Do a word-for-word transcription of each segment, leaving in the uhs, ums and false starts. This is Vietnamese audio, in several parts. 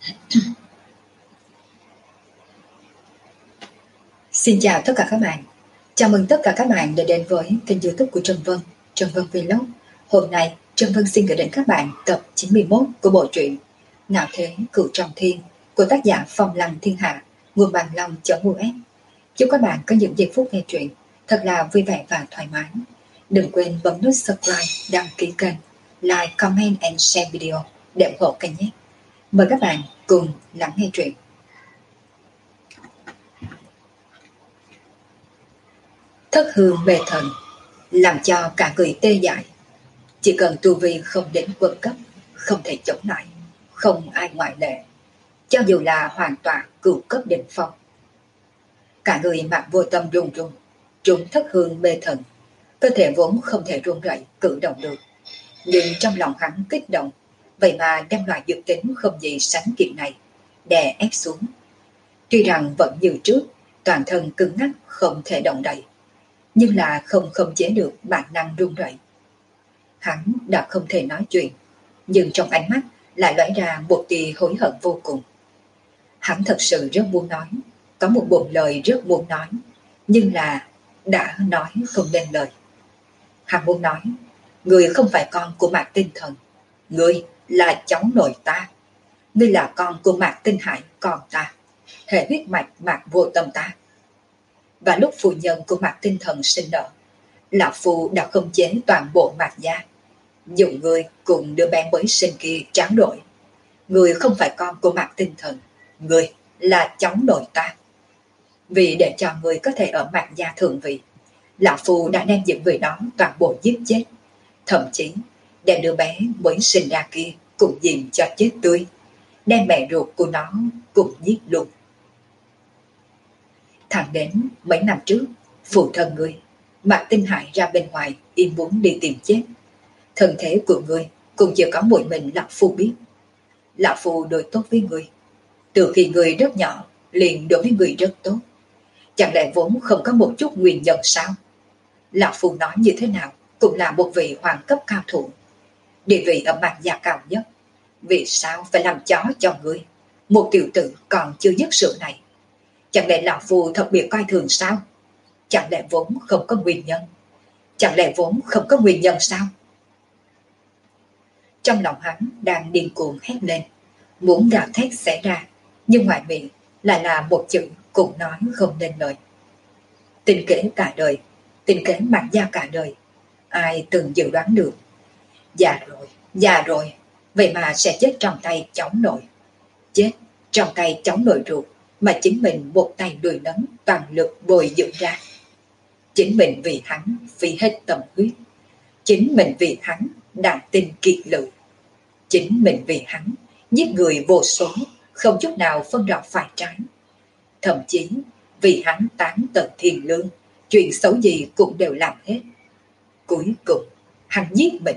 Xin chào tất cả các bạn. Chào mừng tất cả các bạn đã đến với kênh YouTube của Trân Vân, Trân Vân Vlog. Hôm nay, Trân Vân xin gửi đến các bạn tập chín mươi mốt của bộ truyện Ngạo Thế Cửu Trọng Thiên của tác giả Phong Lăng Thiên Hạ, nguồn bản long.us. Chúc các bạn có những giây phút nghe truyện thật là vui vẻ và thoải mái. Đừng quên bấm nút subscribe, đăng ký kênh, like, comment and share video để ủng hộ kênh nhé. Mời các bạn cùng lắng nghe truyện. Thất hương mê thần làm cho cả người tê dại. Chỉ cần tu vi không đến quân cấp, không thể chống lại, không ai ngoại lệ, cho dù là hoàn toàn cửu cấp đỉnh phong. Cả người Mạc Vô Tâm run run, trúng thất hương mê thần, cơ thể vốn không thể run rẩy cử động được, nhưng trong lòng hắn kích động, vậy mà đem loại dược tính không gì sánh kịp này đè ép xuống. Tuy rằng vẫn như trước, toàn thân cứng ngắc không thể động đậy, nhưng là không khống chế được bản năng run rẩy. Hắn đã không thể nói chuyện, nhưng trong ánh mắt lại lóe ra một tia hối hận vô cùng. Hắn thật sự rất muốn nói, có một bụng lời rất muốn nói, nhưng là đã nói không nên lời. Hắn muốn nói, người không phải con của Mạc Tinh Thần, người là cháu nội ta, ngươi là con của Mạc Tinh Hải con ta, hệ huyết mạch Mạc Vô Tâm ta. Và lúc phu nhân của Mạc Tinh Thần sinh nở, lão phu đã khống chế toàn bộ Mạc gia, dùng người cùng đứa bé mới sinh kia tráo đổi. Người không phải con của Mạc Tinh Thần, người là cháu nội ta. Vì để cho người có thể ở Mạc gia thượng vị, lão phu đã đem những người đó toàn bộ giết chết, thậm chí đem đứa bé mới sinh ra kia cũng dìm cho chết tươi, đem mẹ ruột của nó cũng giết luôn. Thẳng đến mấy năm trước, phụ thân ngươi Mạc Tinh Hải ra bên ngoài im muốn đi tìm chết. Thân thế của ngươi cũng chỉ có một mình lão phu biết. Lão phu đối tốt với ngươi, từ khi ngươi rất nhỏ liền đối với ngươi rất tốt. Chẳng lẽ vốn không có một chút nguyên nhân sao? Lão phu nói như thế nào cũng là một vị hoàng cấp cao thủ, địa vị ở Mạc gia cao nhất. Vì sao phải làm chó cho ngươi, một tiểu tử còn chưa dứt sự này? Chẳng lẽ lão phu thật biệt coi thường sao? Chẳng lẽ vốn không có nguyên nhân? Chẳng lẽ vốn không có nguyên nhân sao? Trong lòng hắn đang điên cuồng hét lên, muốn gào thét xé ra, nhưng ngoài miệng lại là một chữ cũng nói không nên lời. Tình kế cả đời, tình kế Mạc gia cả đời, ai từng dự đoán được? Già rồi, già rồi, vậy mà sẽ chết trong tay cháu nội, chết trong tay cháu nội ruột mà chính mình một tay đuổi nấng toàn lực bồi dưỡng ra. Chính mình vì hắn phí hết tâm huyết, chính mình vì hắn đàn tinh kiệt lự, chính mình vì hắn giết người vô số, không chút nào phân rõ phải trái. Thậm chí vì hắn tán tận thiên lương, chuyện xấu gì cũng đều làm hết. Cuối cùng hắn giết mình.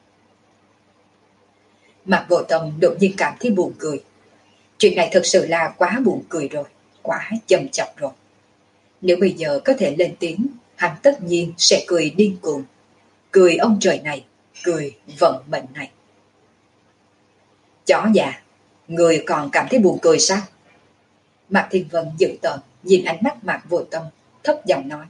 Mạc Vô Tâm đột nhiên cảm thấy buồn cười. Chuyện này thật sự là quá buồn cười rồi, quá châm chọc rồi. Nếu bây giờ có thể lên tiếng, hắn tất nhiên sẽ cười điên cuồng, cười ông trời này, cười vận mệnh này. Chó già, người còn cảm thấy buồn cười sao? Mạc Thiên Vân dữ tợn nhìn ánh mắt Mạc Vô Tâm, thấp giọng nói.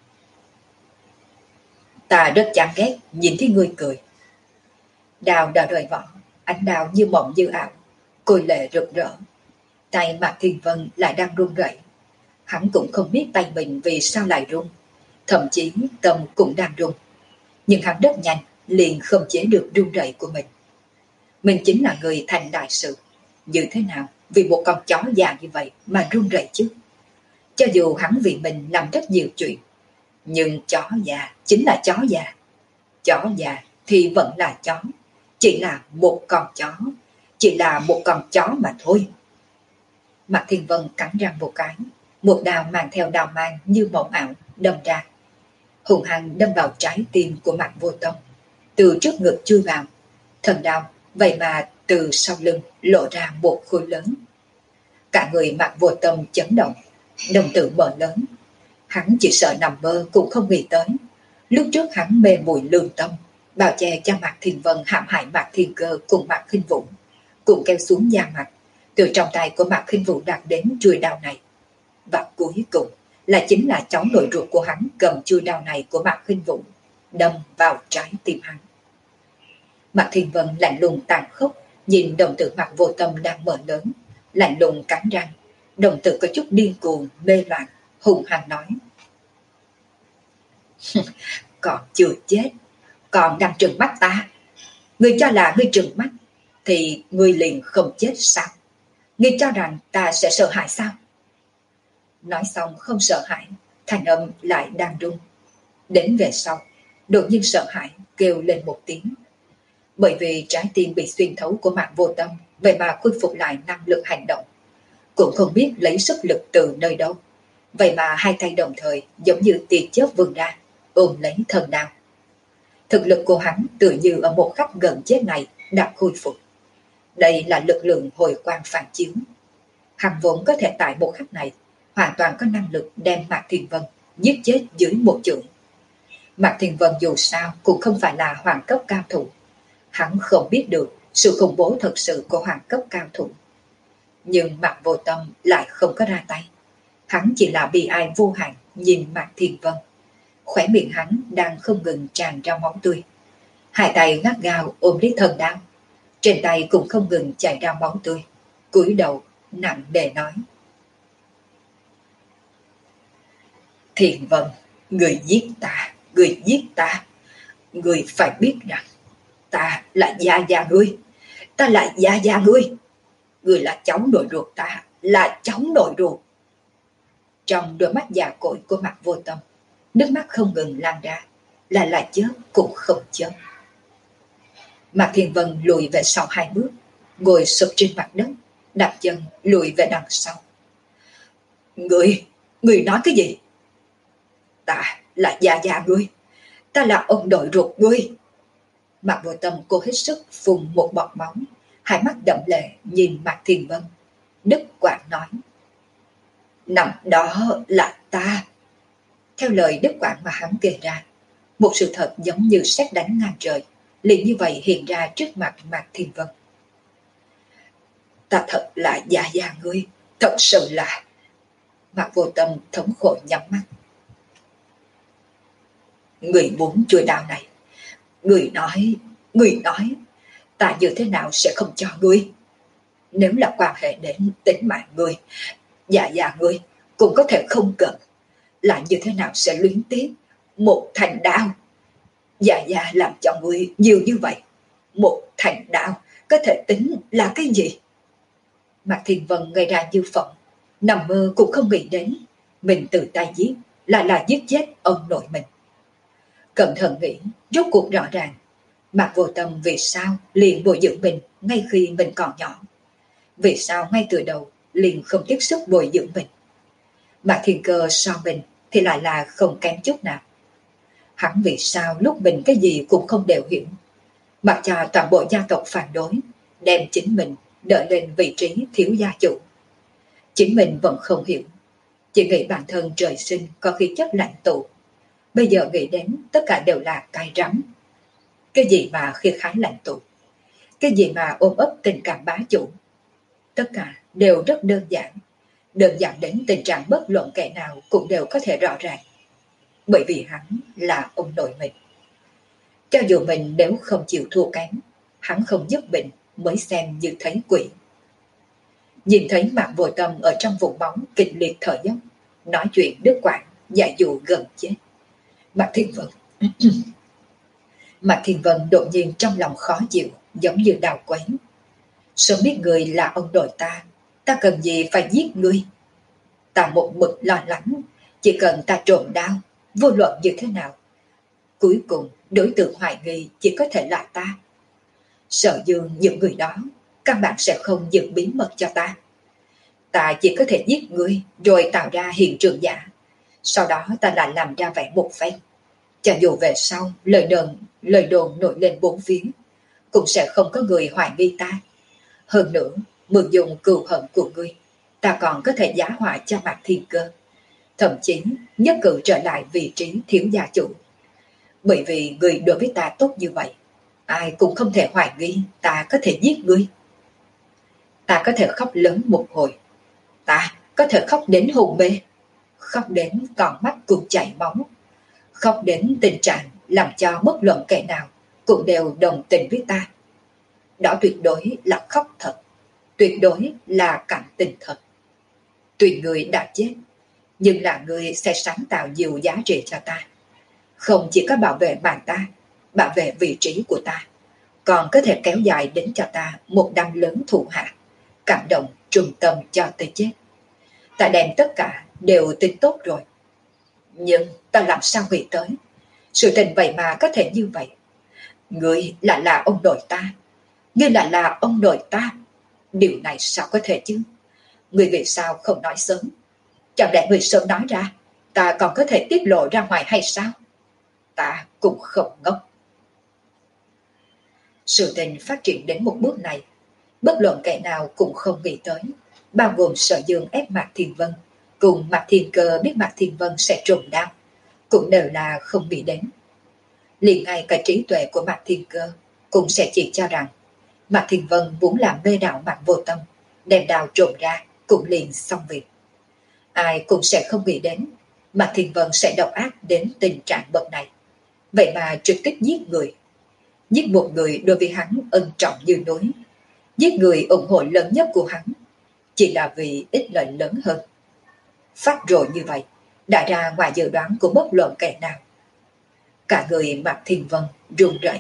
Ta rất chán ghét nhìn thấy ngươi cười. Đào đã rời vỏ, ánh đào như mộng như ảo, côi lệ rực rỡ. Tay Mạc Thiên Vân lại đang run rẩy. Hắn cũng không biết tay mình vì sao lại run, thậm chí tâm cũng đang run, nhưng hắn rất nhanh liền không chế được run rẩy của mình. Mình chính là người thành đại sự, như thế nào vì một con chó già như vậy mà run rẩy chứ? Cho dù hắn vì mình làm rất nhiều chuyện, nhưng chó già chính là chó già. Chó già thì vẫn là chó, chỉ là một con chó, chỉ là một con chó mà thôi. Mạc Thiên Vân cắn răng một cái, một đao mang theo đao mang như mộng ảo đâm ra, hùng hăng đâm vào trái tim của Mạc Vô Tâm, từ trước ngực chui vào. Thần đao vậy mà từ sau lưng lộ ra một khối lớn. Cả người Mạc Vô Tâm chấn động, đồng tử mở lớn. Hắn chỉ sợ nằm mơ cũng không nghĩ tới, lúc trước hắn mê muội lương tâm, bao che cho Mạc Thiên Vân hãm hại Mạc Thiên Cơ cùng Mạc Khinh Vũ, cùng kéo xuống da mặt, từ trong tay của Mạc Khinh Vũ đạt đến chuôi đao này. Và cuối cùng là chính là cháu nội ruột của hắn cầm chuôi đao này của Mạc Khinh Vũ, đâm vào trái tim hắn. Mạc Thiên Vân lạnh lùng tàn khốc nhìn đồng tử Mạc Vô Tâm đang mở lớn, lạnh lùng cắn răng, đồng tử có chút điên cuồng mê loạn, hùng hăng nói: còn chưa chết, còn đang trừng mắt ta. Ngươi cho là ngươi trừng mắt thì ngươi liền không chết sao? Ngươi cho rằng ta sẽ sợ hãi sao? Nói xong không sợ hãi, thanh âm lại đang run. Đến về sau, đột nhiên sợ hãi kêu lên một tiếng. Bởi vì trái tim bị xuyên thấu của Mạc Vô Tâm, vậy mà khôi phục lại năng lực hành động, cũng không biết lấy sức lực từ nơi đâu. Vậy mà hai tay đồng thời giống như tia chớp vươn ra, ôm lấy thần đao. Thực lực của hắn tự như ở một khắc gần chết này đã khôi phục. Đây là lực lượng hồi quang phản chiếu. Hắn vốn có thể tại một khắc này hoàn toàn có năng lực đem Mạc Thiên Vân giết chết dưới một chưởng. Mạc Thiên Vân dù sao cũng không phải là hoàng cấp cao thủ. Hắn không biết được sự khủng bố thật sự của hoàng cấp cao thủ. Nhưng Mạc Vô Tâm lại không có ra tay. Hắn chỉ là bi ai vô hạn nhìn Mạc Thiên Vân. Khóe miệng hắn đang không ngừng tràn ra máu tươi. Hai tay gắt gao ôm lấy thần đao, trên tay cũng không ngừng chảy ra máu tươi. Cúi đầu nặng nề nói: Thiên Vân, người giết ta, người giết ta. Người phải biết rằng ta là gia gia ngươi, ta là gia gia ngươi. Ngươi là cháu nội ruột ta, là cháu nội ruột. Trong đôi mắt già cỗi của Mạc Vô Tâm, nước mắt không ngừng lan ra, là là chớp cũng không chớp. Mạc Thiên Vân lùi về sau hai bước, ngồi sụp trên mặt đất, đặt chân lùi về đằng sau. Ngươi, ngươi nói cái gì? Ta là gia gia ngươi, ta là ông nội ruột ngươi. Mạc Vô Tâm cố hết sức phun một bọt máu, hai mắt đậm lệ nhìn Mạc Thiên Vân, đứt quãng nói: Năm đó là ta. Theo lời đứt quãng mà hắn kể ra, một sự thật giống như sét đánh ngang trời liền như vậy hiện ra trước mặt Mạc Thiên Vân. Ta thật là gia gia ngươi, thật sự là. Mạc Vô Tâm thống khổ nhắm mắt. Người muốn chuôi đao này, người nói, người nói, ta như thế nào sẽ không cho ngươi? Nếu là quan hệ đến tính mạng ngươi, dạ dạ ngươi cũng có thể không cần, là như thế nào sẽ luyến tiếc một thành đao? Dạ dạ làm cho ngươi nhiều như vậy, một thành đao có thể tính là cái gì? Mạc Thiên Vân ngây ra như phỏng, nằm mơ cũng không nghĩ đến mình tự tay giết lại là giết chết ông nội mình. Cẩn thận nghĩ, rốt cuộc rõ ràng Mạc Vô Tâm vì sao liền bồi dưỡng mình ngay khi mình còn nhỏ. Vì sao ngay từ đầu liền không tiếc sức bồi dưỡng mình. Mạc Thiên Cơ so mình thì lại là không kém chút nào. Hắn vì sao lúc mình cái gì cũng không đều hiểu, mặc cho toàn bộ gia tộc phản đối, đem chính mình đỡ lên vị trí thiếu gia chủ. Chính mình vẫn không hiểu, chỉ nghĩ bản thân trời sinh có khí chất lãnh tụ. Bây giờ nghĩ đến tất cả đều là cay rắm. Cái gì mà khí khái lãnh tụ, cái gì mà ôm ấp tình cảm bá chủ, tất cả đều rất đơn giản. Đơn giản đến tình trạng bất luận kẻ nào cũng đều có thể rõ ràng. Bởi vì hắn là ông nội mình. Cho dù mình nếu không chịu thua kém, hắn không giúp mình mới xem như thấy quỷ. Nhìn thấy Mạc Vô Tâm ở trong vùng bóng kịch liệt thở dốc, nói chuyện đứt quãng, giải dụ gần chết. Mạc Thiên Vân Mạc Thiên Vân đột nhiên trong lòng khó chịu, giống như đào quấy. Sớm biết người là ông nội ta, ta cần gì phải giết ngươi? Ta một mực lo lắng, chỉ cần ta trộm đao, vô luận như thế nào, cuối cùng đối tượng hoài nghi chỉ có thể là ta. Sợ dường những người đó căn bản sẽ không giữ bí mật cho ta. Ta chỉ có thể giết ngươi rồi tạo ra hiện trường giả, sau đó ta lại làm ra vẻ một phen. Cho dù về sau lời đồn, lời đồn nổi lên bốn phía, cũng sẽ không có người hoài nghi ta. Hơn nữa, mượn dùng cừu hận của ngươi, ta còn có thể giá họa cho Mạc Thiên Cơ, thậm chí nhất cử trở lại vị trí thiếu gia chủ. Bởi vì người đối với ta tốt như vậy, ai cũng không thể hoài nghi ta có thể giết ngươi. Ta có thể khóc lớn một hồi, ta có thể khóc đến hôn mê, khóc đến con mắt cũng chảy máu, khóc đến tình trạng làm cho bất luận kẻ nào cũng đều đồng tình với ta. Đó tuyệt đối là khóc thật, tuyệt đối là cảm tình thật. Tuy người đã chết, nhưng là người sẽ sáng tạo nhiều giá trị cho ta. Không chỉ có bảo vệ mạng ta, bảo vệ vị trí của ta, còn có thể kéo dài đến cho ta một năm lớn thụ hạ, cảm động trung tâm cho tới chết. Ta đem tất cả đều tính tốt rồi. Nhưng ta làm sao nghĩ tới sự tình vậy mà có thể như vậy. Người lại là ông nội ta, ngươi lại là ông nội ta. Điều này sao có thể chứ? Ngươi vì sao không nói sớm? Chẳng lẽ ngươi sớm nói ra, ta còn có thể tiết lộ ra ngoài hay sao? Ta cũng không ngốc. Sự tình phát triển đến một bước này, bất luận kẻ nào cũng không nghĩ tới, bao gồm Sở Dương ép Mạc Thiên Vân, cùng Mạc Thiên Cơ biết Mạc Thiên Vân sẽ trùng đau, cũng đều là không nghĩ đến. Liền ngay cả trí tuệ của Mạc Thiên Cơ cũng sẽ chỉ cho rằng Mạc Thiên Vân muốn làm mê đạo Mạc Vô Tâm, đem đào trộm ra cũng liền xong việc. Ai cũng sẽ không nghĩ đến Mạc Thiên Vân sẽ độc ác đến tình trạng bậc này. Vậy mà trực tiếp giết người. Giết một người đối với hắn ân trọng như núi. Giết người ủng hộ lớn nhất của hắn chỉ là vì ích lợi lớn hơn. Phát rồi như vậy đã ra ngoài dự đoán của bất luận kẻ nào. Cả người Mạc Thiên Vân run rẩy.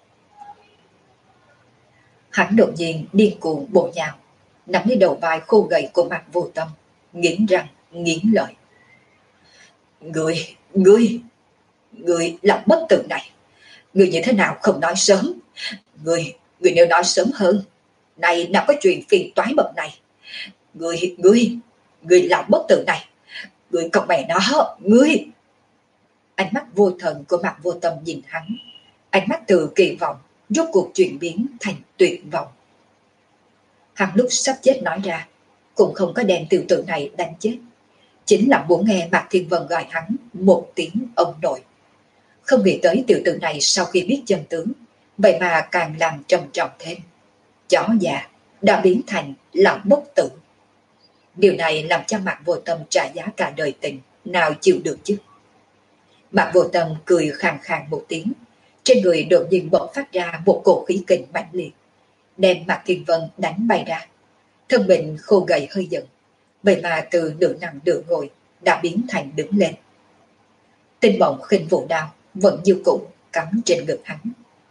Hắn đột nhiên điên cuồng bổ nhào, nắm lấy đầu vai khô gầy của Mạc Vô Tâm, nghiến răng nghiến lợi. Người, ngươi, ngươi làm bất tử này, ngươi như thế nào không nói sớm? Ngươi, ngươi nếu nói sớm hơn, này nào có chuyện phiền toái bậc này. Ngươi, ngươi, ngươi làm bất tử này, ngươi còn mẹ nó, ngươi. Ánh mắt vô thần của Mạc Vô Tâm nhìn hắn, ánh mắt từ kỳ vọng rốt cuộc chuyển biến thành tuyệt vọng. Hắn lúc sắp chết nói ra, cũng không có đem tiểu tử này đánh chết, chính là muốn nghe Mạc Thiên Vân gọi hắn một tiếng ông nội. Không nghĩ tới tiểu tử này sau khi biết chân tướng, vậy mà càng làm trầm trọng thêm. Chó già đã biến thành lòng bất tử. Điều này làm cho Mạc Vô Tâm trả giá cả đời tình, nào chịu được chứ. Mạc Vô Tâm cười khàn khàn một tiếng, trên người đột nhiên bỗng phát ra một cổ khí kình mãnh liệt, đem Mạc Thiên Vân đánh bay ra. Thân mình khô gầy hơi giận, vậy mà từ nửa nằm nửa ngồi đã biến thành đứng lên. Tinh Mộng Khinh Vũ đao vẫn như cũ cắm trên ngực hắn.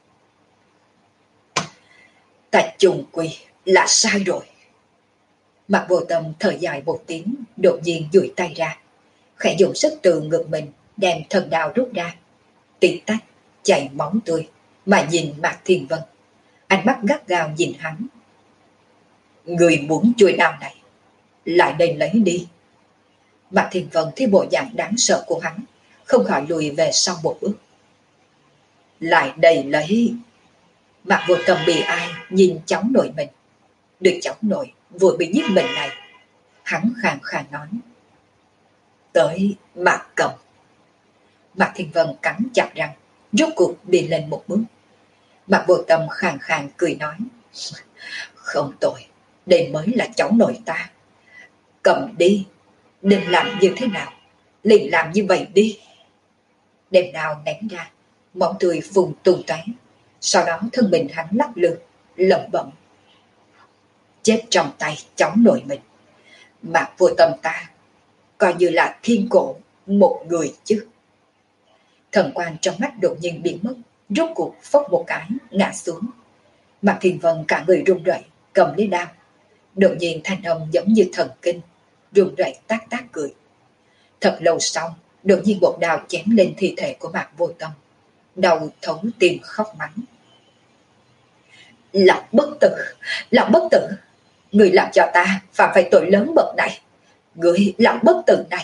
Ta trùng quy là sai rồi. Mạc Vô Tâm thở dài một tiếng, đột nhiên duỗi tay ra, khẽ dùng sức từ ngực mình đem thần đao rút ra, tí tách chảy máu tươi mà nhìn Mạc Thiên Vân, ánh mắt gắt gao nhìn hắn. Người muốn chuôi đao này, lại đây lấy đi. Mạc Thiên Vân thấy bộ dạng đáng sợ của hắn, không khỏi lùi về sau một bước. Lại đây lấy. Mạc Vô Tâm bị ai nhìn cháu nội mình, đứa cháu nội vừa bị giết mình này. Hắn khàn khàn nói. Tới Mạc Cầm. Mạc Thiên Vân cắn chặt răng, rốt cuộc đi lên một bước. Mạc Vô Tâm khàn khàn cười nói. Không tội, đây mới là cháu nội ta. Cầm đi, nên làm như thế nào, liền làm như vậy đi. Đêm nào ném ra, máu tươi phun tung tóe. Sau đó thân mình hắn lắc lư, lẩm bẩm. Chết trong tay cháu nội mình, Mạc Vô Tâm ta coi như là thiên cổ một người chứ. Thần quan trong mắt đột nhiên biến mất, rốt cuộc phốc một cái ngã xuống. Mạc Thiên Vân cả người run rẩy, cầm lấy đao. Đột nhiên thanh âm giống như thần kinh, run rẩy tác tác cười. Thật lâu sau, đột nhiên một đao chém lên thi thể của Mạc Vô Tâm, đầu thấu tim khóc mắng. Là bất tử, là bất tử. Người làm cho ta phạm phải tội lớn bậc này. Người là bất tử này.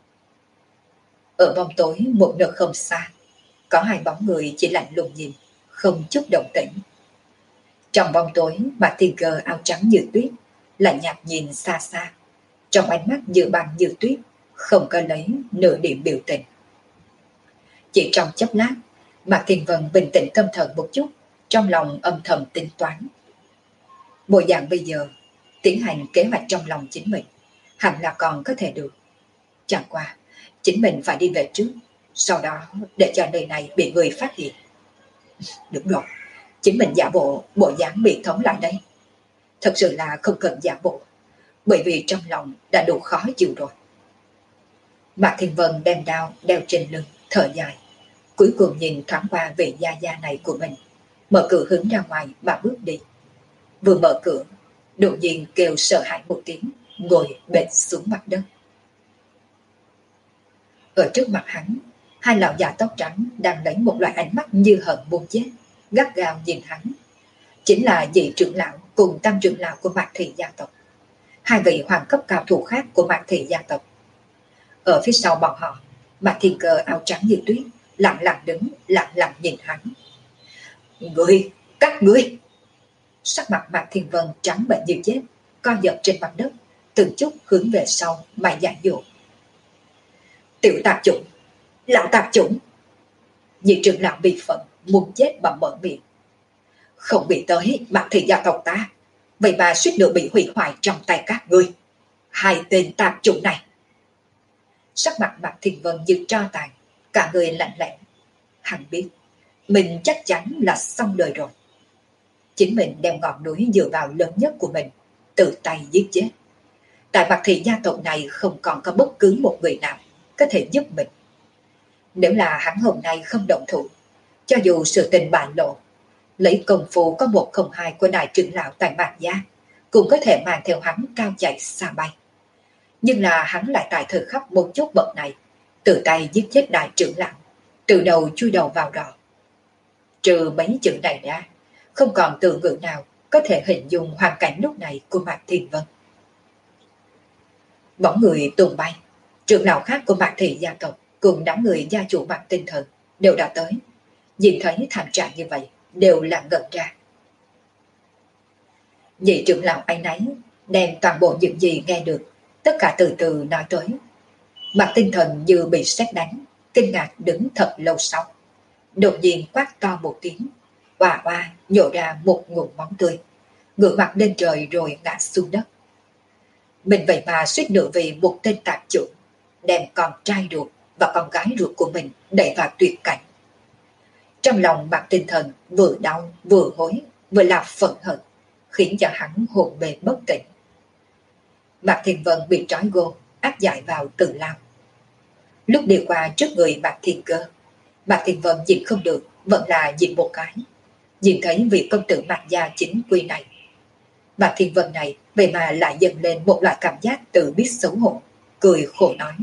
Ở bóng tối một nơi không xa, có hai bóng người chỉ lạnh lùng nhìn, không chút động tĩnh. Trong bóng tối, Mạc Thiên Cơ áo trắng như tuyết, lạnh nhạt nhìn xa xa, trong ánh mắt như băng như tuyết, không có lấy nửa điểm biểu tình. Chỉ trong chốc lát, Mạc Thiên Vân bình tĩnh tâm thần một chút, trong lòng âm thầm tính toán. Bộ dạng bây giờ tiến hành kế hoạch trong lòng chính mình, hẳn là còn có thể được. Chẳng qua, chính mình phải đi về trước, sau đó để cho nơi này bị người phát hiện. Đúng rồi, chính mình giả bộ bộ dáng bị thống lại đây. Thật sự là không cần giả bộ, bởi vì trong lòng đã đủ khó chịu rồi. Mạc Thiên Vân đem đao đeo trên lưng, thở dài, cuối cùng nhìn thoáng qua vị gia gia này của mình, mở cửa hướng ra ngoài mà bước đi. Vừa mở cửa, đột nhiên kêu sợ hãi một tiếng, ngồi bệt xuống mặt đất. Ở trước mặt hắn, hai lão già tóc trắng đang lấy một loại ánh mắt như hận muốn chết, gắt gao nhìn hắn. Chính là vị trưởng lão cùng tam trưởng lão của Mạc Thị gia tộc, hai vị hoàng cấp cao thủ khác của Mạc Thị gia tộc. Ở phía sau bọn họ, Mạc Thiên Cơ áo trắng như tuyết, lặng lặng đứng, lặng lặng nhìn hắn. Ngươi, các ngươi! Sắc mặt Mạc Thiên Vân trắng bệch như chết, co giật trên mặt đất, từng chút hướng về sau mà giải dụ. Tiểu tạp chủng, lão tạp chủng! Vị trưởng lão bị phận, muốn chết mà mở miệng. Không bị tới Mạc Thị gia tộc ta, vậy mà suýt nữa bị hủy hoại trong tay các ngươi. Hai tên tạp chủng này! Sắc mặt Mạc Thiên Vân như tro tàn, cả người lạnh lẽo. Hắn biết mình chắc chắn là xong đời rồi. Chính mình đem ngọn núi dựa vào lớn nhất của mình, tự tay giết chết. Tại Mạc Thị gia tộc này không còn có bất cứ một người nào có thể giúp mình. Nếu là hắn hôm nay không động thủ, cho dù sự tình bại lộ, lấy công phu có một không hai của đại trưởng lão tại Mạc gia, cũng có thể mang theo hắn cao chạy xa bay. Nhưng là hắn lại tại thời khắc một chút bậc này, tự tay giết chết đại trưởng lão, từ đầu chui đầu vào đỏ. Trừ mấy chữ này ra, không còn từ ngữ nào có thể hình dung hoàn cảnh lúc này của Mạc Thiên Vân. Bóng người tung bay, trưởng lão khác của Mạc Thị gia tộc cùng đám người gia chủ Mạc Tinh Thần đều đã tới. Nhìn thấy thảm trạng như vậy, đều là ngẩn ra. Vị trưởng lão ấy nấy đem toàn bộ những gì nghe được, tất cả từ từ nói tới. Mạc Tinh Thần như bị sét đánh, kinh ngạc đứng thật lâu sau. Đột nhiên quát to một tiếng, oà oà nhổ ra một ngụm máu tươi, ngửa mặt lên trời rồi ngã xuống đất. Mình vậy mà suýt nữa vì một tên tạp chủng đem con trai ruột và con gái ruột của mình đẩy vào tuyệt cảnh. Trong lòng Mạc Tinh Thần vừa đau vừa hối vừa là phẫn hận, khiến cho hắn hồn mê bất tỉnh. Mạc Thiên Vân bị trói gô, áp giải vào Tử Lao. Lúc đi qua trước người Mạc Thiên Cơ, Mạc Thiên Vân nhìn không được, vẫn là nhìn một cái. Nhìn thấy vị công tử Mạc gia chính quy này, Mạc Thiên Vân này vậy mà lại dâng lên một loại cảm giác tự biết xấu hổ, cười khổ nói.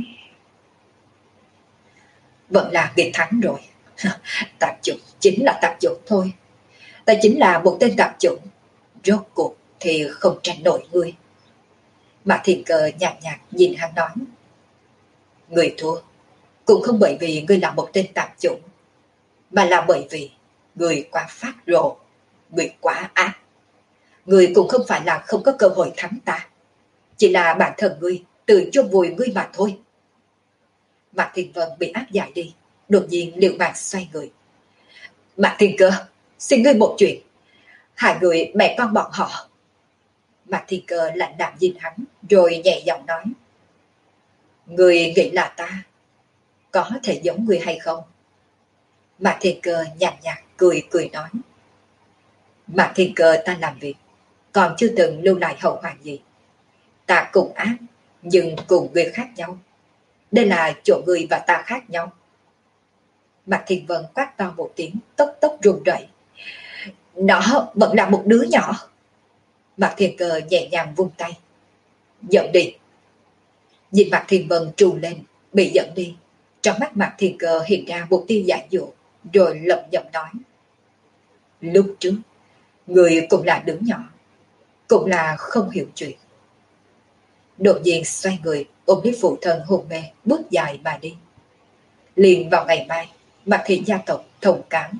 Vẫn là nghịch thắng rồi. Tạp chủng chính là tạp chủng thôi. Ta chính là một tên tạp chủng, rốt cuộc thì không tranh nổi ngươi. Mạc Thiên Cơ nhạt nhạt nhìn hắn nói. Người thua cũng không bởi vì ngươi là một tên tạp chủng, mà là bởi vì ngươi quá phát rồ, ngươi quá ác. Ngươi cũng không phải là không có cơ hội thắng ta, chỉ là bản thân ngươi tự chôn vùi ngươi mà thôi. Mạc Thiên Vân bị áp giải đi, đột nhiên liều mạng xoay người. Mạc Thiên Cơ, xin ngươi một chuyện, hai người mẹ con bọn họ. Mạc Thiên Cơ lạnh đạm nhìn hắn, rồi nhẹ giọng nói. Ngươi nghĩ là ta có thể giống ngươi hay không? Mạc Thiên Cơ nhàn nhạt cười cười nói. Mạc Thiên Cơ ta làm việc còn chưa từng lưu lại hậu hoạn gì. Ta cùng ác, nhưng cùng người khác nhau. Đây là chỗ người và ta khác nhau. Mạc Thiên Vân quát to một tiếng, tốc tốc run rẩy. Nó vẫn là một đứa nhỏ. Mạc Thiên Cơ nhẹ nhàng vung tay. Dẫn đi. Nhìn Mạc Thiên Vân trù lên, bị dẫn đi. Trong mắt Mạc Thiên Cơ hiện ra một tia giả dụ, rồi lẩm nhẩm nói. Lúc trước, người cũng là đứa nhỏ, cũng là không hiểu chuyện. Đột nhiên xoay người, ôm lấy phụ thân hôn mê, bước dài mà đi. Liền vào ngày mai, Mạc Thị gia tộc thông cáo.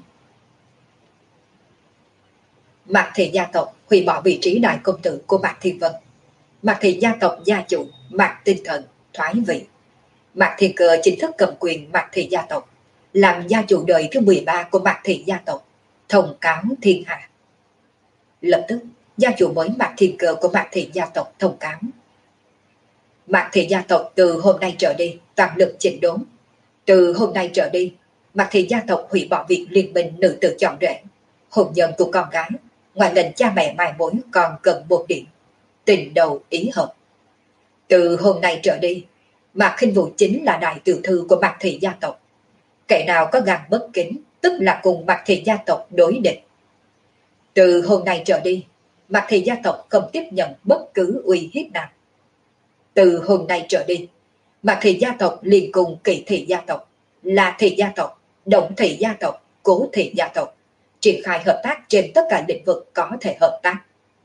Mạc Thị gia tộc hủy bỏ vị trí đại công tử của Mạc Thiên Vân. Mạc Thị gia tộc gia chủ Mạc Tinh Thần thoái vị. Mạc Thiên Cơ chính thức cầm quyền Mạc Thị gia tộc, làm gia chủ đời thứ mười ba của Mạc Thị gia tộc, thông cáo thiên hạ. Lập tức, gia chủ mới Mạc Thiên Cơ của Mạc Thị gia tộc thông cáo. Mạc Thị gia tộc từ hôm nay trở đi toàn lực chỉnh đốn. Từ hôm nay trở đi, Mạc Thị gia tộc hủy bỏ việc liên minh nữ tử chọn rể. Hôn nhân của con gái, ngoài lệnh cha mẹ mai mối còn cần một điểm: tình đầu ý hợp. Từ hôm nay trở đi, Mạc Khinh Vũ chính là đại tiểu thư của Mạc Thị gia tộc. Kẻ nào có gan bất kính, tức là cùng Mạc Thị gia tộc đối địch. Từ hôm nay trở đi, Mạc Thị gia tộc không tiếp nhận bất cứ uy hiếp nào. Từ hôm nay trở đi, Mạc Thị gia tộc liền cùng Kỳ Thị gia tộc, La Thị gia tộc, Động Thị gia tộc, Cố Thị gia tộc triển khai hợp tác trên tất cả lĩnh vực có thể hợp tác.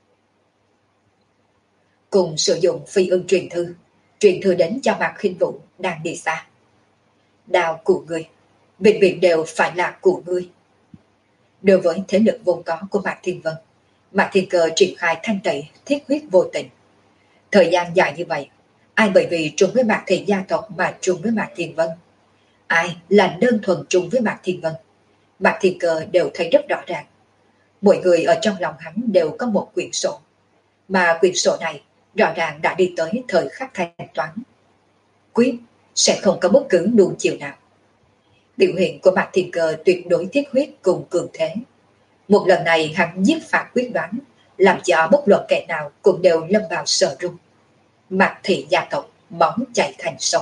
Cùng sử dụng phi ưng truyền thư, truyền thư đến cho Mạc Khinh Vũ đang đi xa. Đao của ngươi, bệnh viện đều phải là của ngươi. Đối với thế lực vốn có của Mạc Thiên Vân, Mạc Thiên Cơ triển khai thanh tẩy thiết huyết vô tình. Thời gian dài như vậy, ai bởi vì trùng với Mạc Thị gia tộc mà trùng với Mạc Thiên Vân, ai là đơn thuần trùng với Mạc Thiên Vân, Mạc Thiên Cơ đều thấy rất rõ ràng. Mỗi người ở trong lòng hắn đều có một quyển sổ, mà quyển sổ này rõ ràng đã đi tới thời khắc thanh toán. Quyết sẽ không có bất cứ nuông chiều nào. Biểu hiện của Mạc Thiên Cơ tuyệt đối thiết huyết cùng cường thế. Một lần này hắn giết phạt quyết đoán, làm cho bất luận kẻ nào cũng đều lâm vào sợ run. Mạc Thị gia tộc máu chảy thành sông.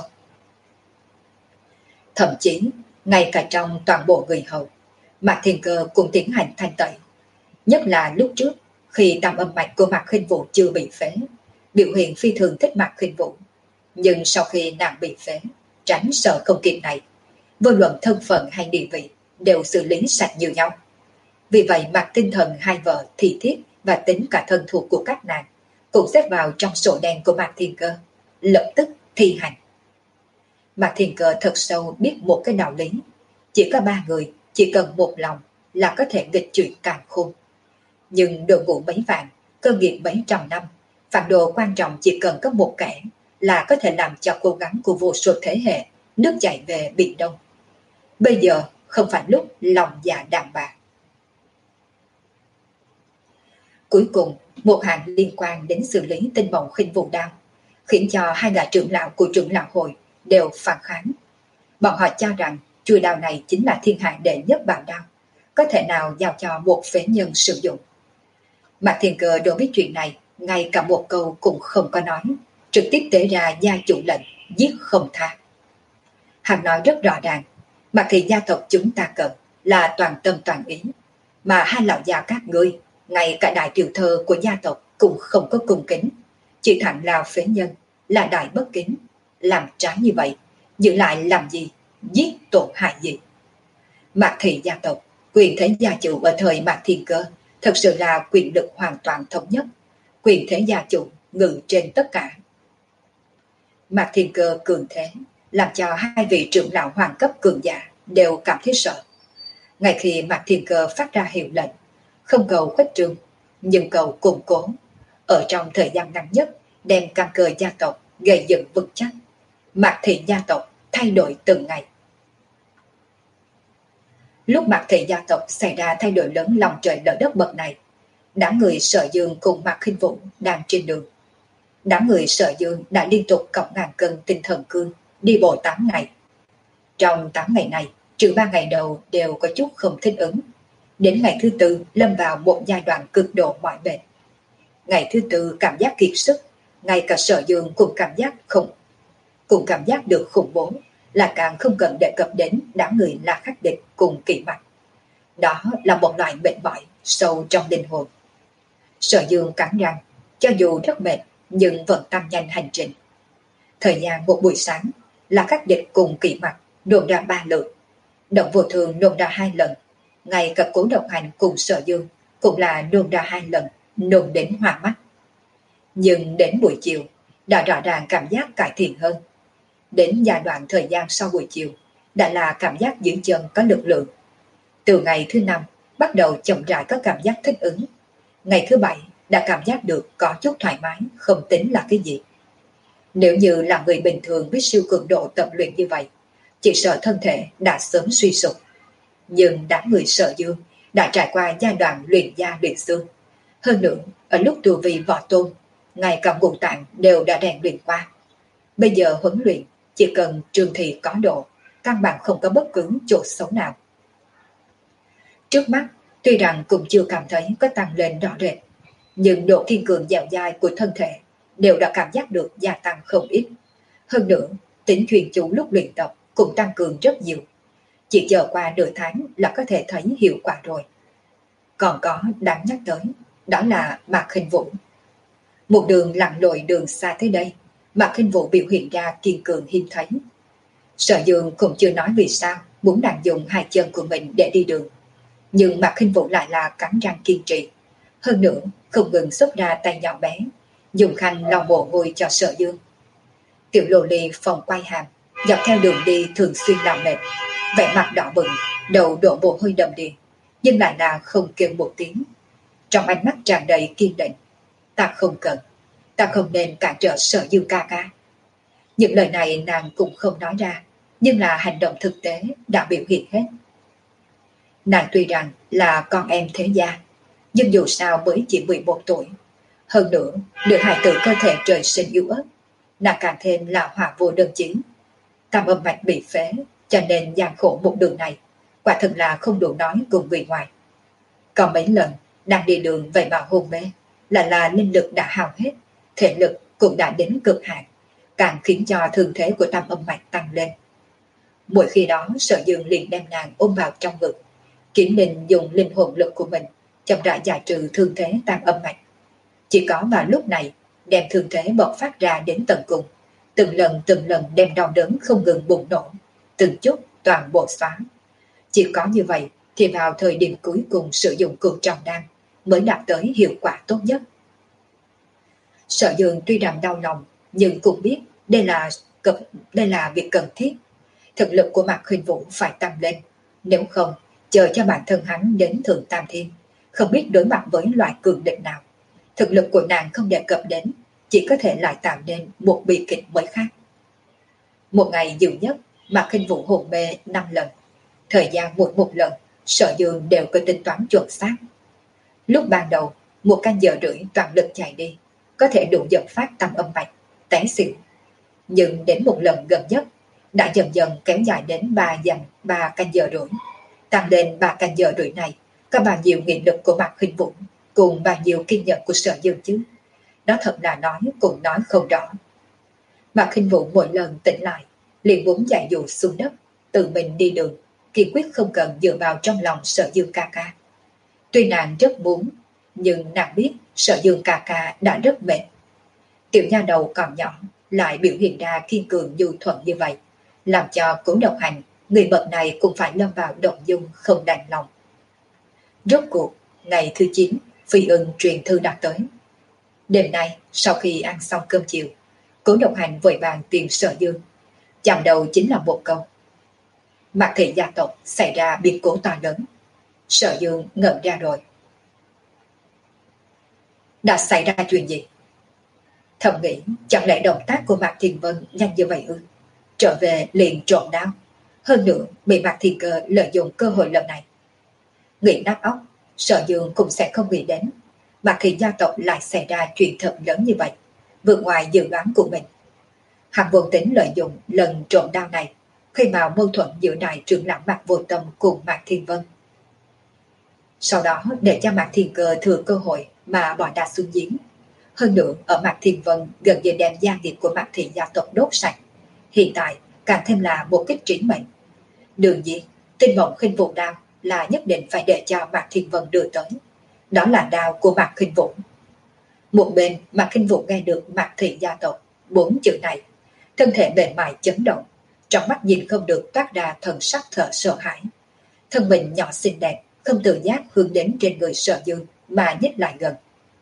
Thậm chí ngay cả trong toàn bộ người hầu, Mạc Thiên Cơ cũng tiến hành thanh tẩy. Nhất là lúc trước, khi tam âm mạch của Mạc Khinh Vũ chưa bị phế, biểu hiện phi thường thích Mạc Khinh Vũ. Nhưng sau khi nàng bị phế, tránh sợ không kịp này, vô luận thân phận hay địa vị đều xử lý sạch như nhau. Vì vậy mặt tinh thần hai vợ Thị Thiết và tính cả thân thuộc của các nàng cũng xếp vào trong sổ đen của Mạc Thiên Cơ, lập tức thi hành. Mạc Thiên Cơ thật sâu biết một cái đạo lý: chỉ có ba người, chỉ cần một lòng là có thể nghịch chuyển càn khôn. Nhưng đội ngũ mấy vạn, cơ nghiệp mấy trăm năm, phản đồ quan trọng chỉ cần có một kẻ là có thể làm cho cố gắng của vô số thế hệ nước chảy về biển Đông. Bây giờ không phải lúc lòng dạ đàn bà. Cuối cùng, một hàng liên quan đến xử lý tinh mộng Khinh Vũ đao, khiến cho hai gã trưởng lão của trưởng lão hội đều phản kháng. Bọn họ cho rằng chuôi đao này chính là thiên hạ đệ nhất bảo đao, có thể nào giao cho một phế nhân sử dụng. Mạc Thiên Cơ đối với chuyện này ngay cả một câu cũng không có nói, trực tiếp tế ra gia chủ lệnh giết không tha. Hắn nói rất rõ ràng, Mạc Thị gia tộc chúng ta cần là toàn tâm toàn ý, mà hai lão già các ngươi, ngay cả đại tiểu thơ của gia tộc cũng không có cung kính, chỉ thẳng là phế nhân, là đại bất kính. Làm trái như vậy, giữ lại làm gì, giết tổn hại gì? Mạc Thị gia tộc, quyền thế gia chủ ở thời Mạc Thiên Cơ thật sự là quyền lực hoàn toàn thống nhất, quyền thế gia chủ ngự trên tất cả. Mạc Thiên Cơ cường thế, làm cho hai vị trưởng lão hoàng cấp cường giả đều cảm thấy sợ. Ngay khi Mạc Thiên Cơ phát ra hiệu lệnh, không cầu khuếch trương, nhưng cầu củng cố, ở trong thời gian ngắn nhất đem căn cơ gia tộc gây dựng vững chắc. Mạc Thị gia tộc thay đổi từng ngày. Lúc Mạc Thị gia tộc xảy ra thay đổi lớn lòng trời lở đất bậc này, đám người Sở Dương cùng Mạc Khinh Vũ đang trên đường. Đám người Sở Dương đã liên tục cộng ngàn cân tinh thần cương, đi bộ tám ngày. Trong tám ngày này, trừ ba ngày đầu đều có chút không thích ứng. Đến ngày thứ tư lâm vào một giai đoạn cực độ mỏi mệt. Ngày thứ tư cảm giác kiệt sức, ngay cả Sở Dương cũng cảm giác không, cũng cảm giác được khủng bố, là càng không cần đề cập đến đám người La Khắc Địch cùng Kỵ Mạch. Đó là một loại mệt mỏi sâu trong linh hồn. Sở Dương cắn răng, cho dù rất mệt nhưng vẫn tăng nhanh hành trình. Thời gian một buổi sáng, La Khắc Địch cùng Kỵ Mạch nôn ra ba lượt, Động Vô Thường nôn ra hai lần, ngay cả Cố Độc Hành cùng Sở Dương cũng là nôn ra hai lần, nôn đến hoa mắt. Nhưng đến buổi chiều đã rõ ràng cảm giác cải thiện hơn. Đến giai đoạn thời gian sau buổi chiều đã là cảm giác dưới chân có lực lượng. Từ ngày thứ năm bắt đầu chậm rãi có cảm giác thích ứng. Ngày thứ bảy đã cảm giác được có chút thoải mái, không tính là cái gì. Nếu như là người bình thường với siêu cường độ tập luyện như vậy, chỉ sợ thân thể đã sớm suy sụp. Nhưng đám người Sở Dương đã trải qua giai đoạn luyện da luyện xương, Hơn nữa, ở lúc tu vi võ tôn, ngay cả ngũ tạng đều đã rèn luyện qua. Bây giờ huấn luyện, chỉ cần trường thị có độ, căn bản không có bất cứ chỗ xấu nào. Trước mắt, tuy rằng cũng chưa cảm thấy có tăng lên rõ rệt, nhưng độ kiên cường dẻo dai của thân thể đều đã cảm giác được gia tăng không ít. Hơn nữa, tính chuyên chú lúc luyện tập cũng tăng cường rất nhiều. Chỉ chờ qua nửa tháng là có thể thấy hiệu quả rồi. Còn có đáng nhắc tới, đó là Mạc Khinh Vũ. Một đường lặn lội đường xa tới đây, Mạc Khinh Vũ biểu hiện ra kiên cường hiếm thấy. Sở Dương cũng chưa nói vì sao muốn nàng dùng hai chân của mình để đi đường, nhưng Mạc Khinh Vũ lại là cắn răng kiên trì. Hơn nữa, không ngừng xuất ra tay nhỏ bé, dùng khăn lau mồ hôi cho Sở Dương. Tiểu lô ly phòng quay hàm, dọc theo đường đi thường xuyên làm mệt, vẻ mặt đỏ bừng, đầu đổ mồ hôi đầm đìa, nhưng lại là không kêu một tiếng. Trong ánh mắt tràn đầy kiên định, ta không cần, ta không nên cản trở Sở Dương ca ca. Những lời này nàng cũng không nói ra, nhưng là hành động thực tế đã biểu hiện hết. Nàng tuy rằng là con em thế gia, nhưng dù sao mới chỉ mười một tuổi. Hơn nữa, được hài tử cơ thể trời sinh yếu ớt, nàng càng thêm là hỏa vô đơn chí. Tam âm mạch bị phế, cho nên gian khổ một đường này, quả thực là không đủ nói cùng người ngoài. Còn mấy lần đang đi đường vậy mà hôn mê, là là linh lực đã hao hết, thể lực cũng đã đến cực hạn, càng khiến cho thương thế của tam âm mạch tăng lên. Mỗi khi đó Sở Dương liền đem nàng ôm vào trong ngực, Kiểm Ninh dùng linh hồn lực của mình chậm rãi giải trừ thương thế tam âm mạch. Chỉ có vào lúc này đem thương thế bộc phát ra đến tận cùng, từng lần từng lần đem đau đớn không ngừng bùng nổ, từng chút toàn bộ xóa. Chỉ có như vậy thì vào thời điểm cuối cùng sử dụng cửu trọng đan mới đạt tới hiệu quả tốt nhất. Sở Dương tuy rằng đau lòng, nhưng cũng biết đây là cực, đây là việc cần thiết. Thực lực của Mạc Khinh Vũ phải tăng lên, nếu không chờ cho bản thân hắn đến Thượng Tam Thiên, không biết đối mặt với loại cường địch nào. Thực lực của nàng không đề cập đến, chỉ có thể lại tạo nên một bi kịch mới khác. Một ngày nhiều nhất, Mạc Khinh Vũ hôn mê năm lần. Thời gian mỗi một lần, Sở Dương đều có tính toán chuẩn xác. Lúc ban đầu, một canh giờ rưỡi toàn lực chạy đi, có thể đủ dẫn phát tam âm mạch, té xỉu. Nhưng đến một lần gần nhất, đã dần dần kéo dài đến ba dặm ba canh giờ rưỡi. Tăng lên ba canh giờ rưỡi này, có bao nhiêu nghị lực của Mạc Khinh Vũ cùng bao nhiêu kiên nhẫn của Sở Dương chứ? Đó thật là nói cũng nói không rõ. Mạc Khinh Vũ mỗi lần tỉnh lại, liền muốn chạy dù xuống đất, tự mình đi đường, kiên quyết không cần dựa vào trong lòng Sở Dương ca ca. Tuy nàng rất muốn, nhưng nàng biết Sở Dương ca ca đã rất mệt. Tiểu nha đầu còn nhỏ lại biểu hiện ra kiên cường nhu thuận như vậy, làm cho Cố Độc Hành, người bậc này cũng phải lâm vào động dung không đành lòng. Rốt cuộc, ngày thứ chín, Phi Ưng truyền thư đã tới. Đêm nay, sau khi ăn xong cơm chiều, Cố Độc Hành vội vàng tìm Sở Dương. Chạm đầu chính là một câu: Mạc thị gia tộc xảy ra biến cố to lớn. Sở Dương ngẩn ra rồi. Đã xảy ra chuyện gì? Thầm nghĩ, chẳng lẽ động tác của Mạc Thiên Vân nhanh như vậy ư? Trở về liền trộm đao, hơn nữa bị Mạc Thiên Cơ lợi dụng cơ hội lần này. Nghĩ nát óc, Sở Dương cũng sẽ không nghĩ đến Mạc thị gia tộc lại xảy ra chuyện thật lớn như vậy, vượt ngoài dự đoán của mình. Hắn vô tính lợi dụng lần trộm đao này khi mà mâu thuẫn giữa đại trưởng lão Mạc Vô Tâm cùng Mạc Thiên Vân. Sau đó để cho Mạc Thiên Cơ thừa cơ hội mà bỏ đá xuống giếng. Hơn nữa ở Mạc Thiên Vân gần như đem gia nghiệp của Mạc thị gia tộc đốt sạch. Hiện tại càng thêm là một kích trí mệnh. Đương nhiên, Tinh Mộng Khinh Vũ đao là nhất định phải để cho Mạc Thiên Vân đưa tới. Đó là đao của Mạc Khinh Vũ. Một bên Mạc Khinh Vũ nghe được Mạc thị gia tộc bốn chữ này, thân thể mềm mại chấn động, trong mắt nhìn không được toát ra thần sắc thở sợ hãi. Thân mình nhỏ xinh đẹp không tự giác hướng đến trên người Sở Dương mà nhích lại gần.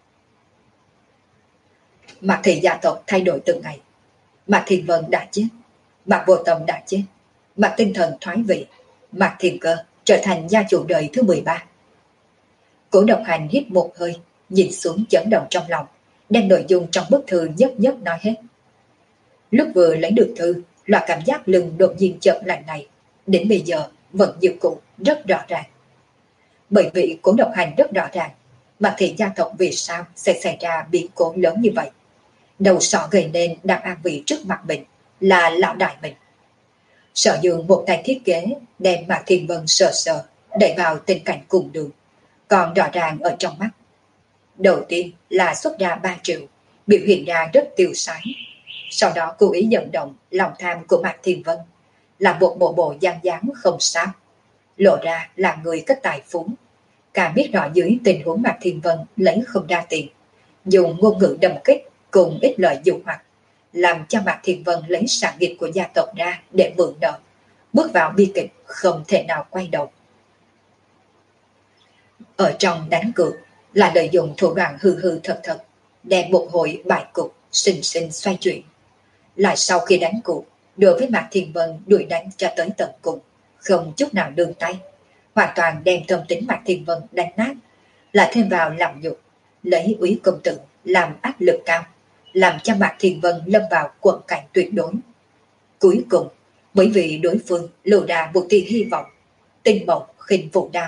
Mạc thị gia tộc thay đổi từng ngày. Mạc Thiên Vân đã chết, Mạc Vô Tâm đã chết, Mạc Tinh Thần thoái vị, Mạc Thiên Cơ trở thành gia chủ đời thứ mười ba. Cố Độc Hành hít một hơi, nhìn xuống chấn động trong lòng, đem nội dung trong bức thư nhất nhất nói hết. Lúc vừa lấy được thư, loại cảm giác lưng đột nhiên chợt lạnh này, đến bây giờ vẫn như cũ rất rõ ràng. Bởi vì Cố Độc Hành rất rõ ràng, Mạc Thị gia tộc vì sao sẽ xảy ra biến cố lớn như vậy? Đầu sỏ gây nên đang an vị trước mặt mình là lão đại mình. Sở Dương một tay thiết kế đem Mạc Thiên Vân sờ sờ đẩy vào tình cảnh cùng đường, còn rõ ràng ở trong mắt. Đầu tiên là xuất ra ba triệu, biểu hiện ra rất tiêu sái. Sau đó cố ý dẫn động lòng tham của Mạc Thiên Vân, làm một bộ bộ gian dáng không sao, lộ ra là người có tài phú. Cả biết rõ dưới tình huống Mạc Thiên Vân lấy không ra tiền, dùng ngôn ngữ đâm kích cùng ít lời dụ hoặc, làm cho Mạc Thiên Vân lấy sản nghiệp của gia tộc ra để mượn nợ, bước vào bi kịch không thể nào quay đầu. Ở trong đánh cược là lợi dụng thủ đoạn hư hư thật thật, đem một hội bài cục sinh sinh xoay chuyển. Lại sau khi đánh cuộc, đối với Mạc Thiên Vân đuổi đánh cho tới tận cùng, không chút nào nương tay, hoàn toàn đem tâm tính Mạc Thiên Vân đánh nát, lại thêm vào làm nhục, lấy úy công tử làm áp lực cao, làm cho Mạc Thiên Vân lâm vào quẫn cảnh tuyệt đối. Cuối cùng, bởi vì đối phương lộ ra một tia hy vọng, tinh mộng khinh vụ đao.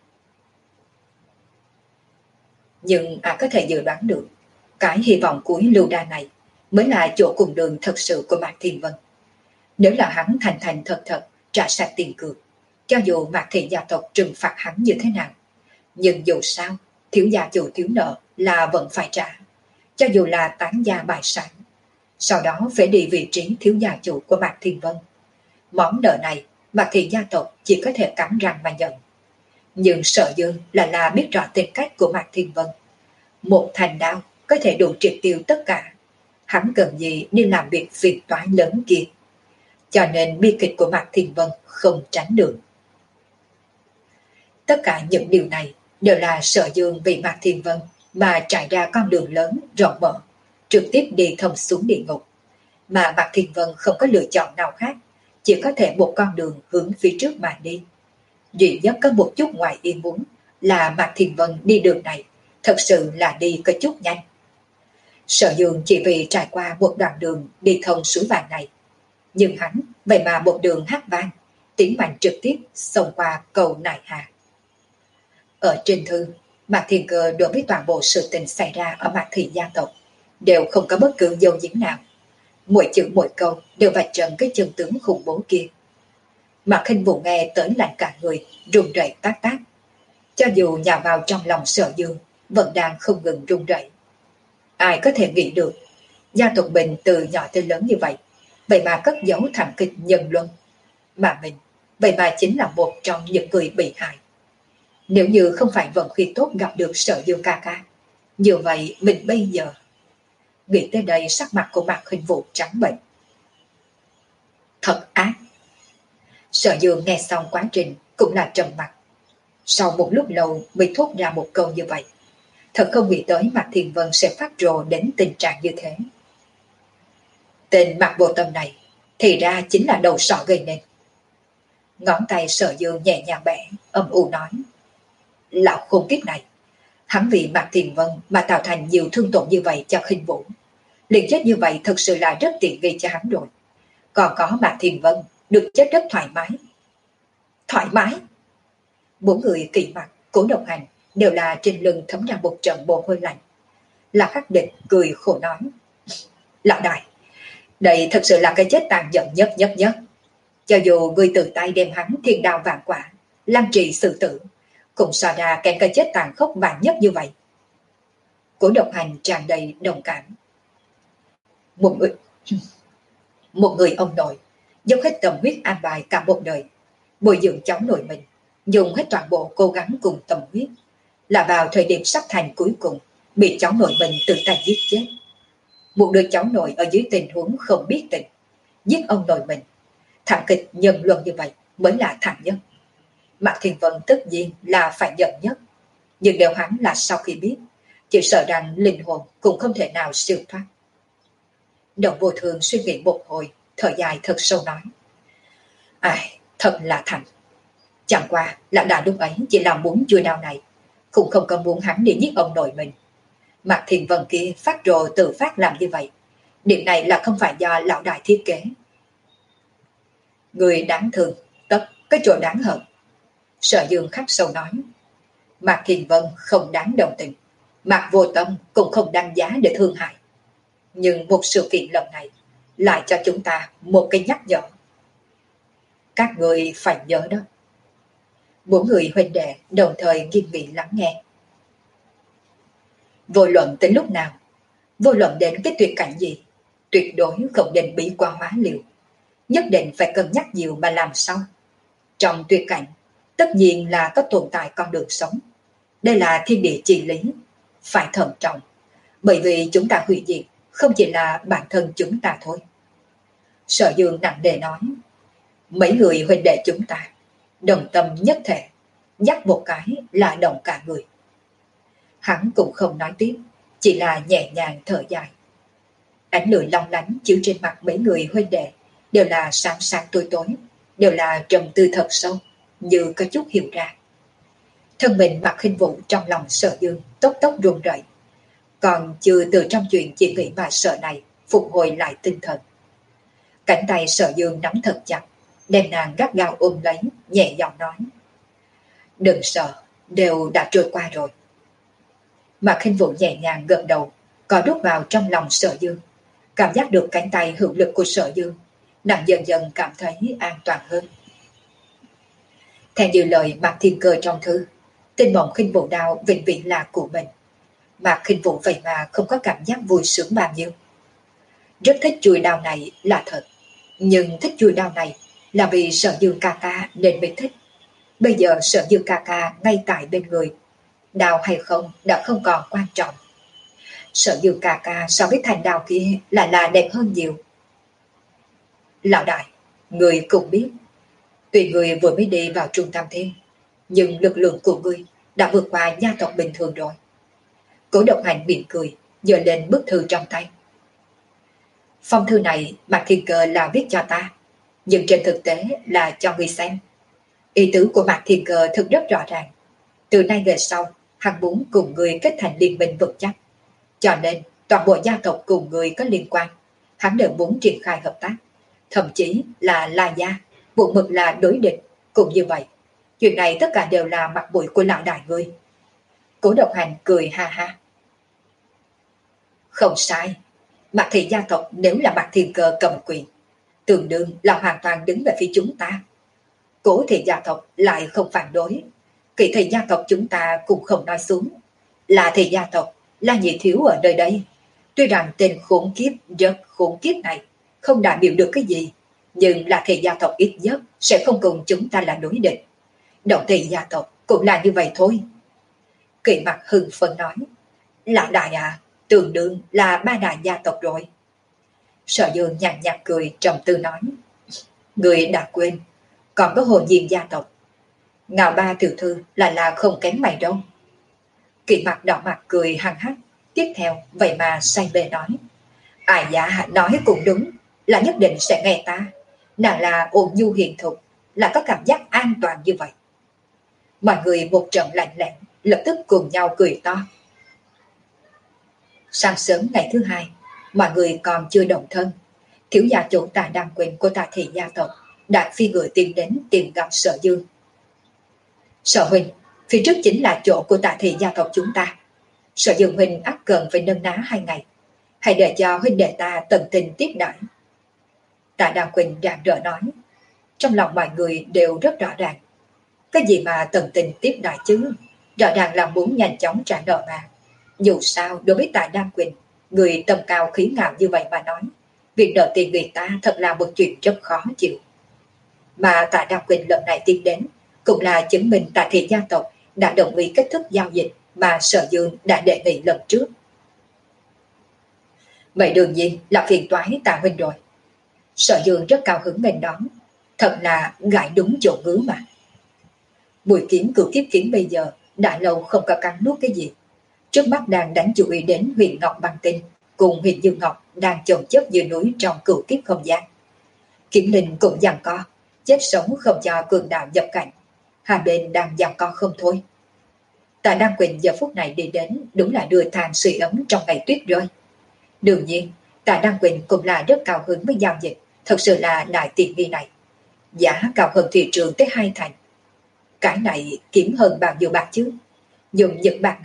Nhưng ai có thể dự đoán được, cái hy vọng cuối lưu đa này mới là chỗ cùng đường thật sự của Mạc Thiên Vân. Nếu là hắn thành thành thật thật trả sạch tiền cược, cho dù Mạc Thị gia tộc trừng phạt hắn như thế nào, nhưng dù sao thiếu gia chủ thiếu nợ là vẫn phải trả, cho dù là tán gia bại sản, sau đó phải đi vị trí thiếu gia chủ của Mạc Thiên Vân. Món nợ này Mạc Thị gia tộc chỉ có thể cắn răng mà nhận. Nhưng Sở Dương là là biết rõ tính cách của Mạc Thiên Vân, một thành đao có thể đủ triệt tiêu tất cả, hắn cần gì đi làm việc phiền toái lớn kia. Cho nên bi kịch của Mạc Thiên Vân không tránh được. Tất cả những điều này đều là Sở Dương vì Mạc Thiên Vân mà trải ra con đường lớn rộng mở, trực tiếp đi thông xuống địa ngục. Mà Mạc Thiên Vân không có lựa chọn nào khác, chỉ có thể một con đường hướng phía trước mà đi. Duy nhất có một chút ngoài ý muốn là Mạc Thiên Vân đi đường này thật sự là đi có chút nhanh. Sở Dương chỉ vì trải qua một đoạn đường đi thông suối vàng này, nhưng hắn vậy mà một đường hát vang, tiến mạnh trực tiếp xông qua cầu Nại Hà. Ở trên thư, Mạc Thiên Cơ đối với toàn bộ sự tình xảy ra ở Mạc Thị gia tộc đều không có bất cứ dấu diếm nào. Mỗi chữ mỗi câu đều vạch trần cái chân tướng khủng bố kia. Mạc Khinh Vũ nghe tới lạnh cả người, run rẩy tác tác. Cho dù nhào vào trong lòng Sở Dương, vẫn đang không ngừng run rẩy. Ai có thể nghĩ được, gia tộc mình từ nhỏ tới lớn như vậy, vậy mà cất giấu thảm kịch nhân luân. Mà mình, vậy mà chính là một trong những người bị hại. Nếu như không phải vận khí tốt gặp được Sở Dương ca ca, như vậy mình bây giờ... Nghĩ tới đây sắc mặt của Mạc Khinh Vũ trắng bệch. Thật ác. Sở Dương nghe xong quá trình cũng là trầm mặt. Sau một lúc lâu mới thốt ra một câu như vậy. Thật không nghĩ tới Mạc Thiên Vân sẽ phát rồ đến tình trạng như thế. Tên Mạc Vô Tâm này thì ra chính là đầu sọ gây nên. Ngón tay Sở Dương nhẹ nhàng bẻ, âm u nói. Lão khôn kiếp này, hắn vì Mạc Thiên Vân mà tạo thành nhiều thương tổn như vậy cho Khinh Vũ. Liền chết như vậy thật sự là rất tiện nghi cho hắn rồi. Còn có Mạc Thiên Vân được chết rất thoải mái. Thoải mái? Bốn người kỳ mặt, Cố Độc Hành đều là trên lưng thấm ra một trận mồ hôi lạnh. Là Khắc Địch cười khổ nói. Lão đại, đây thật sự là cái chết tàn nhẫn nhất nhất nhất. Cho dù người tự tay đem hắn thiên đao vạn quả, lăng trì xử tử, cũng so ra kèm cái chết tàn khốc vạn nhất như vậy. Cố Độc Hành tràn đầy đồng cảm. Một người, một người ông nội dốc hết tâm huyết an bài cả một đời, bồi dưỡng cháu nội mình, dùng hết toàn bộ cố gắng cùng tâm huyết, là vào thời điểm sắp thành cuối cùng bị cháu nội mình tự tay giết chết. Một đứa cháu nội ở dưới tình huống không biết tình, giết ông nội mình. Thảm kịch nhân luân như vậy mới là thảm nhất. Mạc Thiên Vân tất nhiên là phải giận nhất, nhưng nếu hắn là sau khi biết, chỉ sợ rằng linh hồn cũng không thể nào siêu thoát. Đồng Vô Thường suy nghĩ một hồi, thở dài thật sâu nói. Ai, thật là thành. Chẳng qua lão đại lúc ấy chỉ là muốn chui đao này, cũng không có muốn hắn đi giết ông nội mình. Mạc Thiên Vân kia phát rồ tự phát làm như vậy, điểm này là không phải do lão đại thiết kế. Người đáng thương, tất cái chỗ đáng hận. Sở Dương khắc sâu nói. Mạc Thiên Vân không đáng đồng tình, Mạc Vô Tâm cũng không đăng giá để thương hại. Nhưng một sự kiện lần này lại cho chúng ta một cái nhắc nhở. Các người phải nhớ đó. Bốn người huynh đệ đồng thời nghiêm nghị lắng nghe. Vô luận tới lúc nào, vô luận đến cái tuyệt cảnh gì, tuyệt đối không nên bí quá hóa liều. Nhất định phải cân nhắc nhiều mà làm sao. Trong tuyệt cảnh, tất nhiên là có tồn tại con đường sống. Đây là thiên địa chi lý, phải thận trọng. Bởi vì chúng ta hủy diệt không chỉ là bản thân chúng ta thôi. Sở Dương nặng nề nói, mấy người huynh đệ chúng ta đồng tâm nhất thể, nhắc một cái là động cả người. Hắn cũng không nói tiếp, chỉ là nhẹ nhàng thở dài. Ánh lửa long lánh chiếu trên mặt mấy người huynh đệ đều là sáng sáng tối tối, đều là trầm tư thật sâu, như có chút hiểu ra. Thân mình Mạc Khinh Vũ trong lòng Sở Dương tốc tốc run rẩy, còn chưa từ trong chuyện chỉ nghĩ mà sợ này phục hồi lại tinh thần. Cánh tay Sở Dương nắm thật chặt, đem nàng gắt gao ôm lấy, nhẹ giọng nói, đừng sợ, đều đã trôi qua rồi. Mạc Khinh Vũ nhẹ nhàng gật đầu, có đút vào trong lòng Sở Dương, cảm giác được cánh tay hữu lực của Sở Dương, nàng dần dần cảm thấy an toàn hơn. Theo như lời Mạc Thiên Cơ trong thư, tinh mộng khinh vũ đao vĩnh viễn là của mình. Mạc Khinh Vũ vậy mà không có cảm giác vui sướng bao nhiêu. Rất thích chuôi đao này là thật, nhưng thích chuôi đao này là vì Sở Dương ca ca nên mới thích. Bây giờ Sở Dương ca ca ngay tại bên người, đao hay không đã không còn quan trọng. Sở Dương ca ca so với thanh đao kia là là đẹp hơn nhiều. Lão đại, người cũng biết, tuy người vừa mới đi vào Trung Tam Thiên, nhưng lực lượng của người đã vượt qua gia tộc bình thường rồi. Cố Độc Hành mỉm cười, giơ lên bức thư trong tay. Phong thư này Mạc Thiên Cơ là viết cho ta, nhưng trên thực tế là cho người xem. Ý tứ của Mạc Thiên Cơ thực rất rõ ràng. Từ nay về sau, hắn muốn cùng người kết thành liên minh vững chắc. Cho nên, toàn bộ gia tộc cùng người có liên quan, hắn đều muốn triển khai hợp tác. Thậm chí là La Gia, buộc mực là đối địch. Cũng như vậy, chuyện này tất cả đều là mặt mũi của lão đại ngươi. Cố Độc Hành cười ha ha. Không sai, Mạc thị gia tộc nếu là Mạc Thiên Cơ cầm quyền, tương đương là hoàn toàn đứng về phía chúng ta. Cố thị gia tộc lại không phản đối, Kỵ thị gia tộc chúng ta cũng không nói xuống. Là thị gia tộc, là nhị thiếu ở nơi đây. Tuy rằng tên khốn kiếp rất khốn kiếp này không đại biểu được cái gì, nhưng là thị gia tộc ít nhất sẽ không cùng chúng ta là đối địch. Động thị gia tộc cũng là như vậy thôi. Kỵ Mặt hưng phấn nói, lão đại à, tương đương là ba đại gia tộc rồi. Sở Dương nhàn nhạt cười trầm tư nói, người đã quên, còn có Hồ Diên gia tộc. Ngạo ba tiểu thư là là không kém mày đâu. Kỵ Mặt đỏ mặt cười hăng hắc, tiếp theo vậy mà say mê nói, ai dạ nói cũng đúng, là nhất định sẽ nghe ta. Nàng là ôn nhu hiền thục, là có cảm giác an toàn như vậy. Mọi người một trận lạnh lẽn, lập tức cùng nhau cười to. Sáng sớm ngày thứ hai, mọi người còn chưa động thân, thiếu gia chủ Tạ Đăng Quỳnh của Tạ thị gia tộc đã phi người tìm đến tìm gặp Sở Dương. Sở huynh, phía trước chính là chỗ của Tạ thị gia tộc chúng ta. Sở Dương huynh ắt cần phải nâng ná hai ngày, hãy để cho huynh đệ ta tận tình tiếp đãi. Tạ Đăng Quỳnh rạng rỡ nói, trong lòng mọi người đều rất rõ ràng. Cái gì mà tận tình tiếp đãi chứ, rõ ràng là muốn nhanh chóng trả nợ mà. Dù sao đối với Tạ Đăng Quỳnh, người tầm cao khí ngạo như vậy mà nói, việc nợ tiền người ta thật là một chuyện rất khó chịu. Mà Tạ Đăng Quỳnh lần này tiến đến cũng là chứng minh Tạ thị gia tộc đã đồng ý kết thúc giao dịch mà Sở Dương đã đề nghị lần trước. Vậy đương nhiên là phiền toái Tạ huynh rồi. Sở Dương rất cao hứng nghênh đón, thật là gãi đúng chỗ ngứa mà. Bùi Kiếm cửu kiếp kiếm bây giờ đã lâu không có cắn nuốt cái gì, trước mắt đang đánh chú ý đến Huyền Ngọc Băng Tinh cùng Huyền Dương Ngọc đang chồng chất dưới núi trong cửu kiếp không gian. Kiếm Linh cũng giằng co, chết sống không cho cường đạo nhập cảnh, hai bên đang giằng co không thôi. Tạ Đăng Quỳnh giờ phút này đi đến đúng là đưa than sưởi ấm trong ngày tuyết rơi. Đương nhiên, Tạ Đăng Quỳnh cũng là rất cao hứng với giao dịch, thật sự là đại tiền nghi này. Giá cao hơn thị trường tới hai thành. Cái này kiếm hơn bao nhiêu bạc chứ? Dùng những bạc này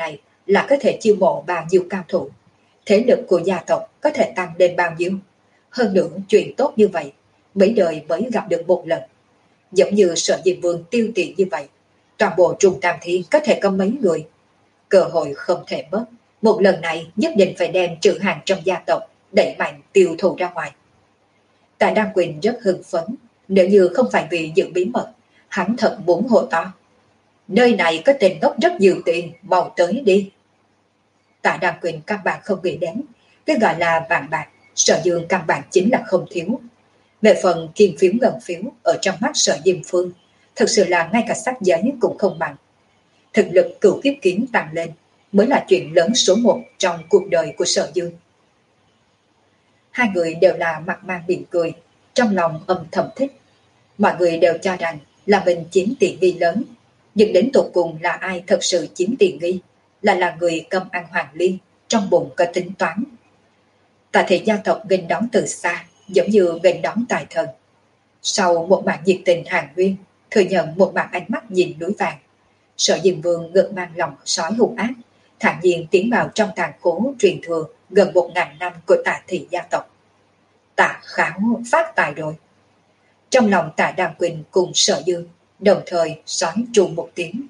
là có thể chiêu mộ bao nhiêu cao thủ, thế lực của gia tộc có thể tăng lên bao nhiêu. Hơn nữa chuyện tốt như vậy mấy đời mới gặp được một lần. Giống như Sở Diêm Vương tiêu tiền như vậy, toàn bộ Trung Tam Thiên có thể có mấy người. Cơ hội không thể mất, một lần này nhất định phải đem trữ hàng trong gia tộc đẩy mạnh tiêu thụ ra ngoài. Tạ Đăng Quỳnh rất hưng phấn, nếu như không phải vì giữ bí mật, hắn thật muốn hô to: nơi này có tên ngốc rất nhiều tiền, mau tới đi. Tạ Đăng Quỳnh căn bản không nghĩ đến, cái gọi là vàng bạc, Sở Dương căn bản chính là không thiếu. Về phần kim phiếu ngân phiếu ở trong mắt Sở Diêm Phương, thực sự là ngay cả sắc giấy cũng không bằng. Thực lực cửu kiếp kiếm tăng lên mới là chuyện lớn số một trong cuộc đời của Sở Dương. Hai người đều là mặt mang mỉm cười, trong lòng âm thầm thích. Mọi người đều cho rằng là mình chiếm tiện nghi lớn, nhưng đến tột cùng là ai thật sự chiếm tiện nghi, là là người cầm ăn hoàng liên, trong bụng có tính toán. Tạ thị gia tộc nghênh đón từ xa, giống như nghênh đón tài thần. Sau một màn nhiệt tình hàng huyên, thừa nhận một màn ánh mắt nhìn núi vàng, Sở Diêm Vương ngực mang lòng sói hung ác, thản nhiên tiến vào trong tàn khố truyền thừa gần một ngàn năm của Tạ thị gia tộc. Tạ Khảo phát tài rồi. Trong lòng Tạ Đăng Quỳnh cùng Sở Dương đồng thời sói tru một tiếng.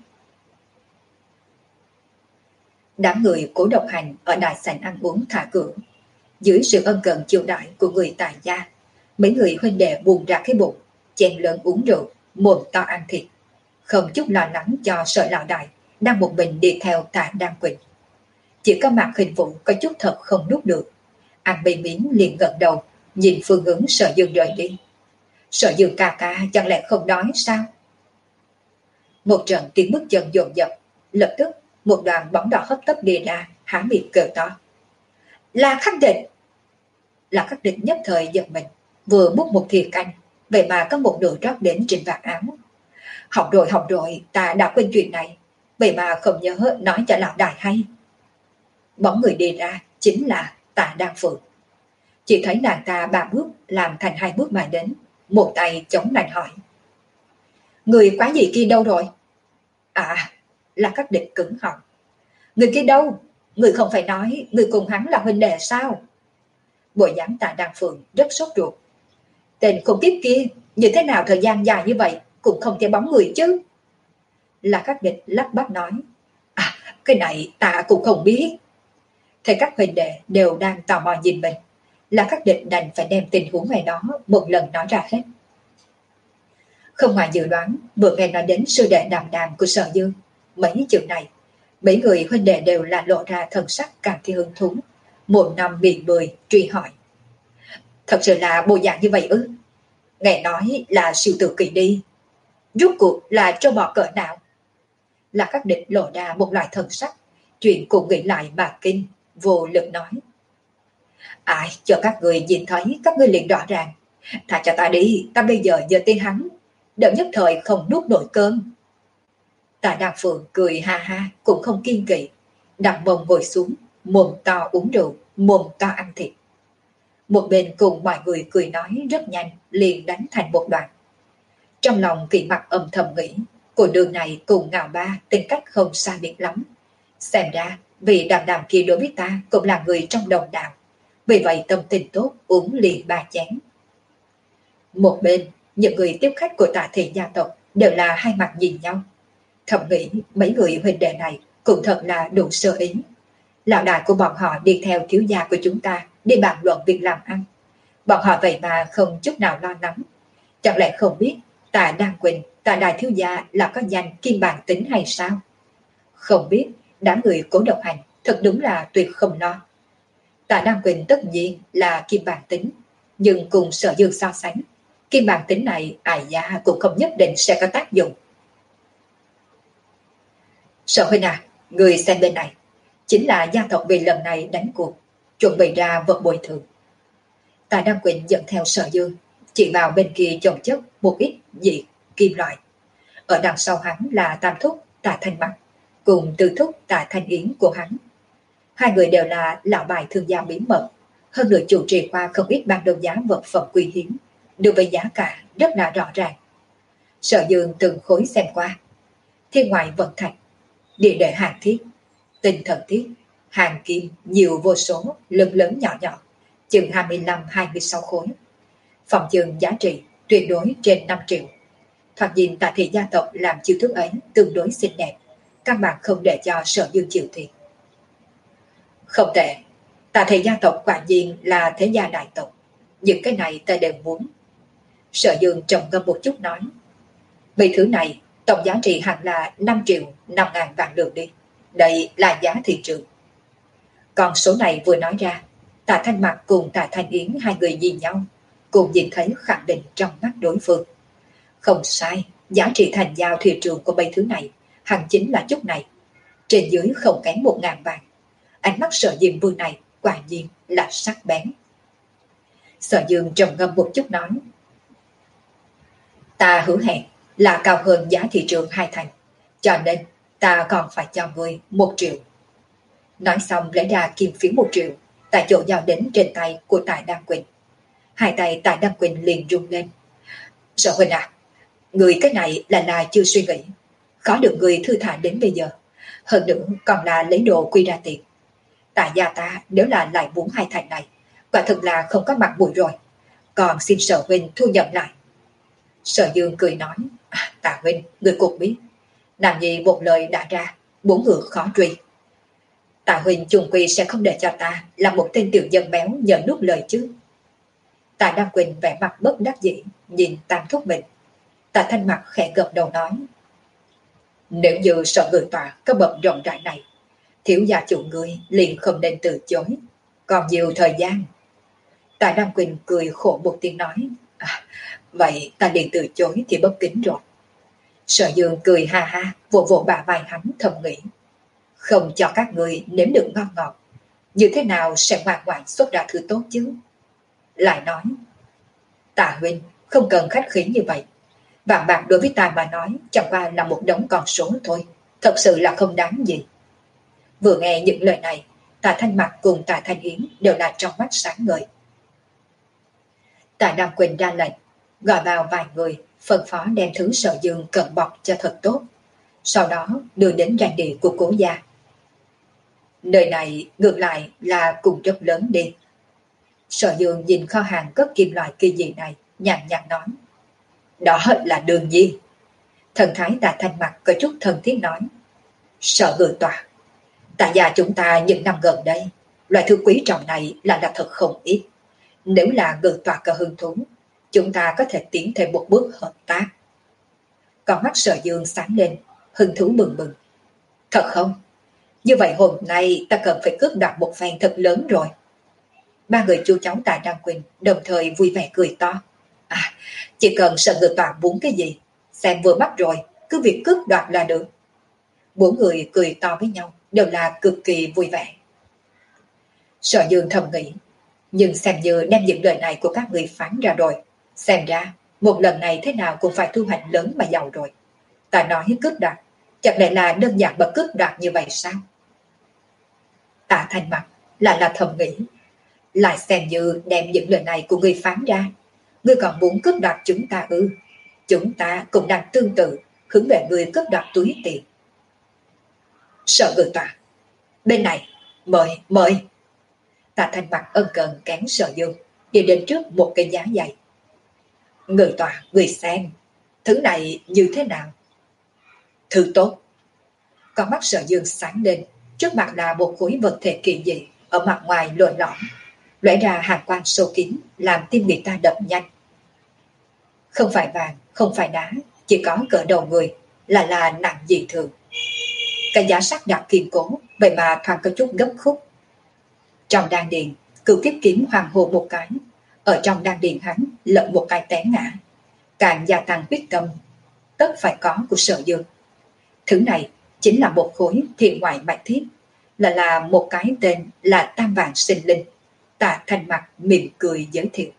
Đám người Cố Độc Hành ở đại sảnh ăn uống thả cửa. Dưới sự ân cần chiêu đãi của người Tạ gia, mấy người huynh đệ buông ra cái bụng, chén lớn uống rượu, mồm to ăn thịt, không chút lo lắng cho Sở lão đại đang một mình đi theo Tạ Đăng Quỳnh. Chỉ có Mạc Hình Vũ có chút thật không nuốt được, ăn mấy miếng liền gật đầu, nhìn phương hướng Sở Dương rời đi. Sở Dương ca ca chẳng lẽ không đói sao? Một trận tiếng bước chân dồn dập, lập tức một đoàn bóng đỏ hấp tấp đi ra, há miệng kêu to: là Khắc Địch! Là Khắc Địch nhất thời giật mình, vừa múc một thìa canh, vậy mà có một nửa rót đến trên vạt áo. Học rồi học rồi, ta đã quên chuyện này, vậy mà không nhớ nói cho lão đại hay. Bóng người đi ra chính là Tạ Đăng Phượng. Chỉ thấy nàng ta ba bước làm thành hai bước mà đến, một tay chống nạnh hỏi: người quá gì kia đâu rồi? À, là Khắc Địch cứng họng: người kia đâu? Người không phải nói người cùng hắn là huynh đệ sao? Bộ dáng Tạ Đăng Phượng rất sốt ruột. Tên khủng khiếp kia như thế nào thời gian dài như vậy cũng không thấy bóng người chứ? Là Khắc Địch lắp bắp nói: à, cái này ta cũng không biết. Thấy các huynh đệ đều đang tò mò nhìn mình, là Khắc Địch đành phải đem tình huống này đó một lần nói ra hết. Không ngoài dự đoán, vừa nghe nói đến sư đệ đàm đàn của Sở Dương, mấy chữ này, mấy người huynh đệ đều là lộ ra thần sắc càng thi hứng thú, một năm miệng mười truy hỏi: thật sự là bộ dạng như vậy ư? Nghe nói là siêu tử kỳ đi, rốt cuộc là trâu bò cỡ nào? Là Khắc Địch lộ ra một loại thần sắc, chuyện cũng nghĩ lại mà kinh, vô lực nói: ai cho các người nhìn thấy các ngươi liền rõ ràng, thả cho ta đi, ta bây giờ giờ tin hắn, đỡ nhất thời không nuốt nổi cơm. Tạ Đăng Phượng cười ha ha cũng không kiên kỵ, đặt mông ngồi xuống, mồm to uống rượu, mồm to ăn thịt. Một bên cùng mọi người cười nói rất nhanh, liền đánh thành một đoạn. Trong lòng Kỷ Mặc âm thầm nghĩ, cô đường này cùng Ngạo Ba tính cách không xa biệt lắm. Xem ra vì đàm đàm kia đối với ta cũng là người trong đồng đạo, vì vậy tâm tình tốt uống liền ba chén. Một bên, những người tiếp khách của Tạ thị gia tộc đều là hai mặt nhìn nhau, thầm nghĩ mấy người huynh đệ này cũng thật là đủ sơ ý. Lão đại của bọn họ đi theo thiếu gia của chúng ta đi bàn luận việc làm ăn, bọn họ vậy mà không chút nào lo lắng. Chẳng lẽ không biết Tạ Đăng Quỳnh, Tạ đại thiếu gia là có danh kim bản tính hay sao? Không biết đám người Cố Độc Hành thật đúng là tuyệt không lo. Tạ Đăng Quỳnh tất nhiên là kim bản tính, nhưng cùng Sở Dương so sánh, kim bản tính này ai gia cũng không nhất định sẽ có tác dụng. Sở huynh à, người xem bên này, chính là gia tộc vì lần này đánh cuộc, chuẩn bị ra vật bồi thường. Tạ Đăng Quỳnh dẫn theo Sở Dương, chỉ vào bên kia chồng chất một ít dị kim loại. Ở đằng sau hắn là Tam Thúc Tạ Thanh Mặc cùng Tư Thúc Tạ Thanh Yến của hắn. Hai người đều là lão bài thương gia bí mật, hơn nữa chủ trì qua không ít ban đấu giá vật phẩm quý hiếm, đối với giá cả rất là rõ ràng. Sở Dương từng khối xem qua: thiên ngoại vận thạch, địa đệ hàn thiết, Tinh thần thiết, hàng kim nhiều vô số, lớn lớn nhỏ nhỏ, chừng hai mươi lăm hai mươi sáu khối. Phòng chừng giá trị tuyệt đối trên năm triệu. Thoạt nhìn Tạ thị gia tộc làm chiêu thức ấy tương đối xinh đẹp, căn bản không để cho Sở Dương chịu thiệt. Không tệ, Tạ thị gia tộc quả nhiên là thế gia đại tộc, những cái này ta đều muốn. Sở Dương trầm ngâm một chút nói, mấy thứ này tổng giá trị hẳn là năm triệu năm ngàn vạn lượng đi, đây là giá thị trường. Còn số này vừa nói ra, Tạ Thanh Mặc cùng Tạ Thanh Yến hai người nhìn nhau, cùng nhìn thấy khẳng định trong mắt đối phương. Không sai, giá trị thành giao thị trường của mấy thứ này hẳn chính là chút này, trên dưới không kém một ngàn vạn. Ánh mắt Sở Diệm Vương này quả nhiên là sắc bén. Sở Dương trầm ngâm một chút nói, ta hứa hẹn là cao hơn giá thị trường hai thành, cho nên ta còn phải cho ngươi một triệu. Nói xong lấy ra kim phiếu một triệu, tại chỗ giao đến trên tay của Tạ Đăng Quỳnh. Hai tay Tạ Đăng Quỳnh liền rung lên. Sở huynh à, người cái này là là chưa suy nghĩ, khó được người thư thả đến bây giờ, hơn nữa còn là lấy đồ quy ra tiền. Tạ gia ta nếu là lại muốn hai thành này, quả thực là không có mặt mũi rồi, còn xin Sở huynh thu nhận lại. Sở Dương cười nói, à, Tạ huynh, người cũng biết, Nam Nhi một lời đã ra, bốn ngựa khó truy. Tạ huynh chung quy sẽ không để cho ta là một tên tiểu dân béo nhờ nuốt lời chứ. Tạ Đăng Quỳnh vẻ mặt bất đắc dĩ nhìn Tam thúc mình. Tạ Thanh Mặc khẽ gật đầu nói, nếu như Sở người tòa có bậc rộng rãi này, thiếu gia chủ người liền không nên từ chối, còn nhiều thời gian. Tạ Đăng Quỳnh cười khổ một tiếng nói, à, vậy ta liền từ chối thì bất kính rồi. Sở Dương cười ha ha, vỗ vỗ bả vai hắn thầm nghĩ, không cho các người nếm được ngon ngọt, như thế nào sẽ ngoan ngoãn xuất ra thứ tốt chứ. Lại nói, Tạ huynh không cần khách khí như vậy, vàng bạc đối với ta mà nói chẳng qua là một đống con số thôi, thật sự là không đáng gì. Vừa nghe những lời này, Tạ Thanh Mặc cùng Tạ Thanh Yến đều là trong mắt sáng ngời. Tạ Đăng Quỳnh ra lệnh, gọi vào vài người, phân phó đem thứ Sở Dương cần bọc cho thật tốt, sau đó đưa đến doanh địa của Cố gia. Nơi này ngược lại là cùng rất lớn đi. Sở Dương nhìn kho hàng cất kim loại kỳ dị này, nhàn nhạt nói, đó là đương nhiên. Thần thái Tạ Thanh Mặc có chút thân thiết nói, Sở người tòa, Tạ gia chúng ta những năm gần đây, loại thứ quý trọng này là là thật không ít. Nếu là người tòa có hứng thú, chúng ta có thể tiến thêm một bước hợp tác. Con mắt Sở Dương sáng lên, hứng thú bừng bừng. Thật không? Như vậy hôm nay ta cần phải cướp đoạt một phen thật lớn rồi. Ba người chú cháu Tạ Đăng Quỳnh đồng thời vui vẻ cười to. À, chỉ cần Sở người tòa muốn cái gì, xem vừa mắt rồi, cứ việc cướp đoạt là được. Bốn người cười to với nhau, đều là cực kỳ vui vẻ. Sở Dương thầm nghĩ, nhưng xem như đem những lời này của các người phán ra rồi, xem ra một lần này thế nào cũng phải thu hoạch lớn mà giàu rồi. Ta nói cướp đoạt, chẳng lẽ là đơn giản mà cướp đoạt như vậy sao? Tạ Thanh Mặc là là thầm nghĩ, lại xem như đem những lời này của người phán ra, ngươi còn muốn cướp đoạt chúng ta ư? Chúng ta cũng đang tương tự hướng về người cướp đoạt túi tiền. Sợ người tòa, bên này, mời, mời. Tạ Thanh Mặc ân cần kén Sở Dương, đi đến trước một cái giá dày. Người tòa, người xem, thứ này như thế nào? Thứ tốt. Con mắt Sở Dương sáng lên, trước mặt là một khối vật thể kỳ dị, ở mặt ngoài lồi lõm, lóe ra hàng quang sâu kín, làm tim người ta đập nhanh. Không phải vàng, không phải đá, chỉ có cỡ đầu người, là là nặng dị thường. Cái giá sắt đặc kiên cố, vậy mà thoáng có chút gấp khúc. Trong đan điền, Cửu Kiếp kiếm hoàng hồ một cái, ở trong đan điền hắn lợn một cái té ngã, càng gia tăng quyết tâm tất phải có của Sở Dương. Thứ này chính là một khối thiên ngoại bạch thiết, là là một cái tên là Tam Vạn Sinh Linh. Tạ Thanh Mặc mỉm cười giới thiệu.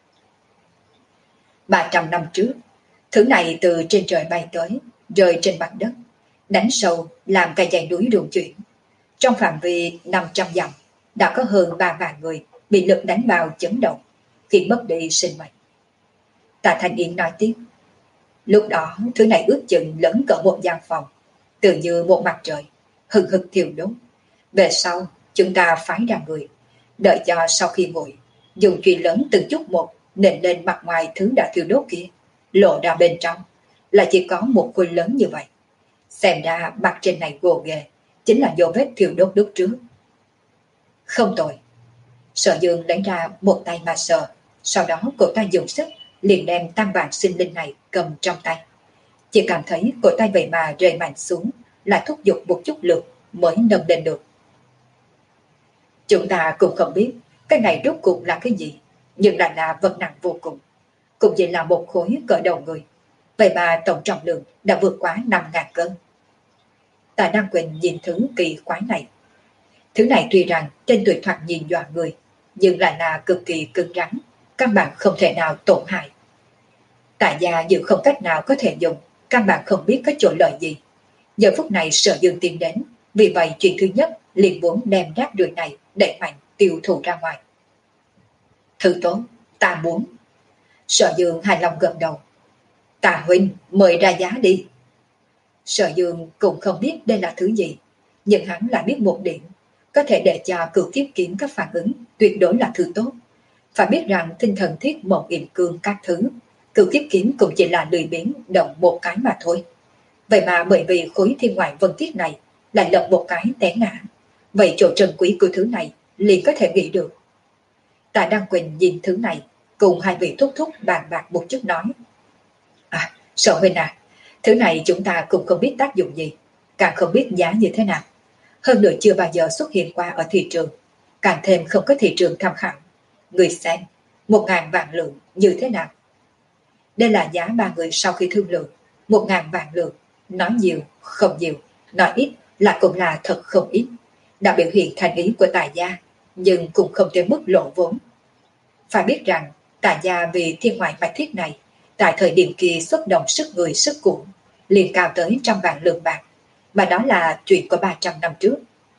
Ba trăm năm trước, thứ này từ trên trời bay tới, rơi trên mặt đất, đánh sâu làm cả dãy núi rung chuyển. Trong phạm vi năm trăm dặm, đã có hơn ba vạn người bị lực đánh vào chấn động, khiến mất đi sinh mệnh. Tạ Thanh Yến nói tiếp, lúc đó thứ này ước chừng lớn cỡ một gian phòng, tự như một mặt trời, hừng hực thiêu đốt, Về sau, chúng ta phái ra người, đợi cho sau khi nguội, dùng chùy lớn từng chút một nện lên mặt ngoài thứ đã thiêu đốt kia, lộ ra bên trong là chỉ có một khối lớn như vậy. Xem ra mặt trên này gồ ghề, chính là dấu vết thiêu đốt lúc trước. Không tồi. Sở Dương lấy ra một tay mà sờ, sau đó cổ tay dùng sức liền đem tam vạn sinh linh này cầm trong tay. Chỉ cảm thấy cổ tay vậy mà rơi mạnh xuống, lại thúc giục một chút lực mới nâng lên được. Chúng ta cũng không biết cái này rốt cuộc là cái gì, nhưng lại là vật nặng vô cùng, cũng chỉ là một khối cỡ đầu người, vậy mà tổng trọng lượng đã vượt quá năm ngàn cân. Tạ Đăng Quỳnh nhìn thứ kỳ quái này. Thứ này tuy rằng trên tuổi thoạt nhìn dọa người, nhưng lại là cực kỳ cứng rắn, căn bản không thể nào tổn hại. Tạ gia dự không cách nào có thể dùng, căn bản không biết có chỗ lợi gì. Giờ phút này Sở Dương tiến đến, vì vậy chuyện thứ nhất liền muốn đem rác rưởi này đẩy mạnh tiêu thụ ra ngoài. Thứ tốt, ta muốn. Sở Dương hài lòng gật đầu. Tạ huynh mời ra giá đi. Sở Dương cũng không biết đây là thứ gì, nhưng hắn lại biết một điểm, có thể để cho Cửu Kiếp Kiếm các phản ứng tuyệt đối là thứ tốt. Phải biết rằng tinh thần thiết mộng yểm cương các thứ, Cửu Kiếp Kiếm cũng chỉ là lười biếng động một cái mà thôi. Vậy mà bởi vì khối thiên ngoại vân tiết này lại lật một cái té ngã, vậy chỗ trân quý của thứ này liền có thể nghĩ được. Tạ Đăng Quỳnh nhìn thứ này, cùng hai vị thúc thúc bàn bạc một chút nói. À, Sở huynh à, thứ này chúng ta cũng không biết tác dụng gì, càng không biết giá như thế nào. Hơn nữa chưa bao giờ xuất hiện qua ở thị trường, càng thêm không có thị trường tham khảo. Người xem, một ngàn vạn lượng như thế nào? Đây là giá ba người sau khi thương lượng, một ngàn vạn lượng, nói nhiều, không nhiều, nói ít là cũng là thật không ít. Đã biểu hiện thành ý của Tài gia, nhưng cũng không tới mức lộ vốn. Phải biết rằng, Tài gia vì thiên ngoại bạch thiết này, tại thời điểm kia xuất động sức người sức của, liền cao tới trăm vạn lượng bạc, mà đó là chuyện của ba trăm năm trước.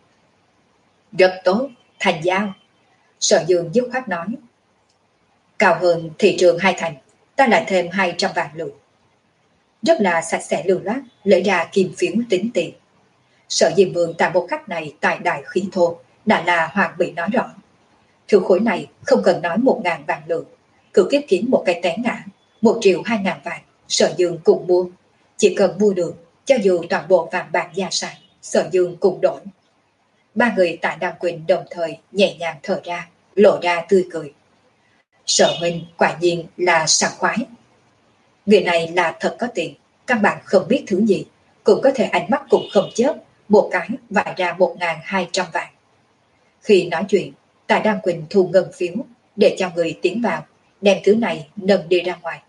Rất tốt, thành giao. Sở Dương dứt khoát nói. Cao hơn thị trường hai thành, ta lại thêm hai trăm vạn lượng. Rất là sạch sẽ lưu loát, lấy ra kim phiếu tính tiền. Sở Diêm Vương tại một khắc này tại đại khí thô, đã là hoàng bị nói rõ. Thứ khối này không cần nói một ngàn vạn lượng, Cửu Kiếp Kiếm một cái té ngã, một triệu hai ngàn vạn, Sở Dương cùng mua. Chỉ cần mua được, cho dù toàn bộ vàng bạc gia sản, Sở Dương cùng đổi. Ba người tại Đăng Quỳnh đồng thời nhẹ nhàng thở ra, lộ ra tươi cười. Sở huynh quả nhiên là sảng khoái. Người này là thật có tiền, căn bản không biết thứ gì, cũng có thể ánh mắt cũng không chớp, một cái vải ra một ngàn hai trăm vạn. Khi nói chuyện, Tài Đăng Quỳnh thu ngân phiếu, để cho người tiến vào, đem thứ này nâng đi ra ngoài.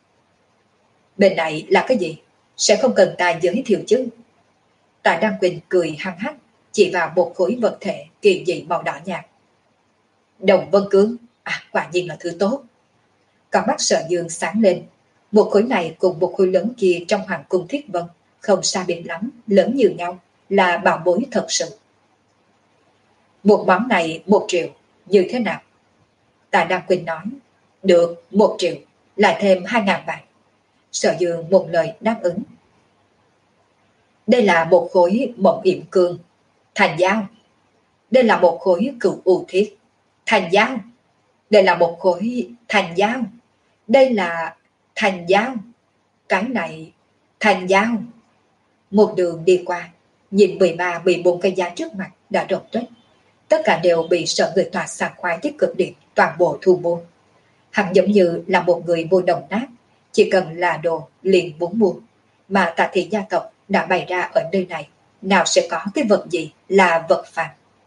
Bên này là cái gì? Sẽ không cần ta giới thiệu chứ? Tài Đăng Quỳnh cười hăng hắc, chỉ vào một khối vật thể kỳ dị màu đỏ nhạt. Đồng Vân Cương, à quả nhiên là thứ tốt. Con mắt Sở Dương sáng lên, một khối này cùng một khối lớn kia trong hoàng cung Thiết Vân, không xa biệt lắm, lớn như nhau, là bảo bối thật sự. Một món này một triệu, như thế nào? Tài Đăng Quỳnh nói, được một triệu, lại thêm hai ngàn vạn. Sở Dương một lời đáp ứng. Đây là một khối mộng yểm cương, thành giao. Đây là một khối cửu u thiết, thành giao. Đây là một khối thành giao. Đây là thành giao. Cái này thành giao. Một đường đi qua, nhìn mười ba mười bốn cái giá trước mặt đã rộng tuyết. Tất cả đều bị sợ người tỏa sảng khoái tích cực điện toàn bộ thu mua. Hắn giống như là một người mua đồng nát, chỉ cần là đồ liền muốn mua. Mà Tạ thị gia tộc đã bày ra ở nơi này, nào sẽ có cái vật gì là vật phàm.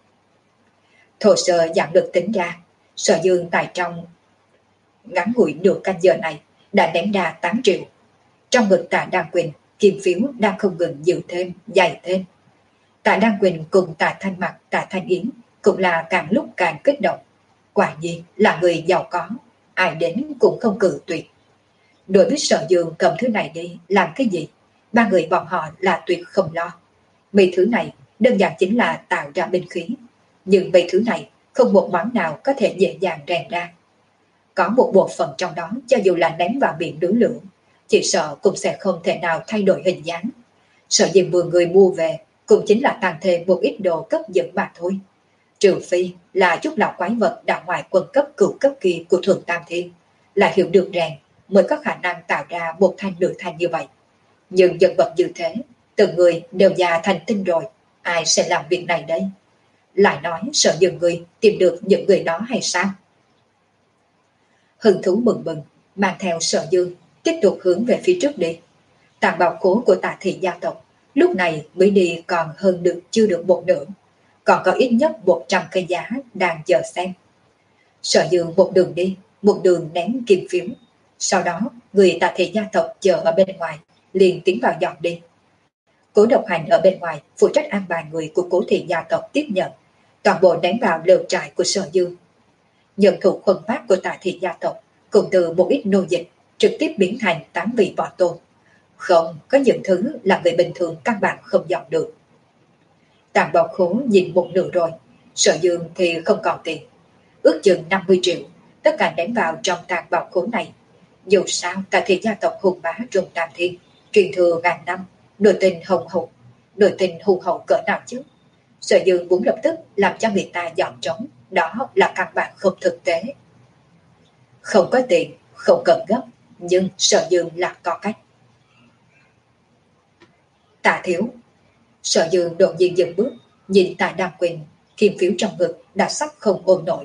Thổ sơ dạng được tính ra, Sở Dương tại trong ngắn ngủi nửa canh giờ này đã ném ra tám triệu. Trong ngực Tạ Đăng Quỳnh, kim phiếu đang không ngừng dự thêm, dày thêm. Tạ Đăng Quỳnh cùng Tạ Thanh Mặc, Tạ Thanh Yến cũng là càng lúc càng kích động. Quả nhiên là người giàu có, ai đến cũng không cự tuyệt. Đối với Sở Dương cầm thứ này đi làm cái gì, ba người bọn họ là tuyệt không lo. Mấy thứ này đơn giản chính là tạo ra binh khí, nhưng mấy thứ này không một món nào có thể dễ dàng rèn ra. Có một bộ phận trong đó cho dù là ném vào biển núi lửa, chỉ sợ cũng sẽ không thể nào thay đổi hình dáng. Sở Diêm Vương người mua về cũng chính là tăng thêm một ít đồ cấp dưỡng mà thôi. Trừ phi là chút lão quái vật đã ngoài quân cấp cửu cấp kỳ của Thuần Tam Thiên, là hiểu được rèn mới có khả năng tạo ra một thanh nửa thanh như vậy. Nhưng nhân vật như thế, từng người đều già thành tinh rồi, ai sẽ làm việc này đây? Lại nói sợ dừng người tìm được những người đó hay sao? Hưng thú mừng mừng, mang theo Sở Dương, tiếp tục hướng về phía trước đi. Tàng bảo khố của Tạ thị gia tộc, lúc này mới đi còn hơn được chưa được một nửa, còn có ít nhất một trăm cây giá đang chờ xem. Sở Dương một đường đi, một đường ném kim phiếu. Sau đó, người Tạ thị gia tộc chờ ở bên ngoài, liền tiến vào dọn đi. Cố Độc Hành ở bên ngoài phụ trách an bài người của Cố thị gia tộc tiếp nhận, toàn bộ ném vào lều trại của Sở Dương. Nhân thủ khuân phát của Tạ thị gia tộc cùng từ một ít nô dịch trực tiếp biến thành tám vị võ tôn. Không có những thứ là người bình thường căn bản không dọn được. Tàng bảo khố nhìn một nửa rồi, Sở Dương thì không còn tiền, ước chừng năm mươi triệu, tất cả ném vào trong tàng bảo khố này. Dù sao Tạ thị gia tộc hùng bá Trung Tam Thiên, truyền thừa ngàn năm, nội tình hùng hậu, nội tình hùng hậu cỡ nào chứ? Sở Dương muốn lập tức làm cho người ta dọn trống, đó là căn bản không thực tế. Không có tiền, không cần gấp, nhưng Sở Dương là có cách. Tạ thiếu. Sở Dương đột nhiên dừng bước, nhìn Tạ Đăng Quỳnh, kim phiếu trong ngực đã sắp không ôm nổi.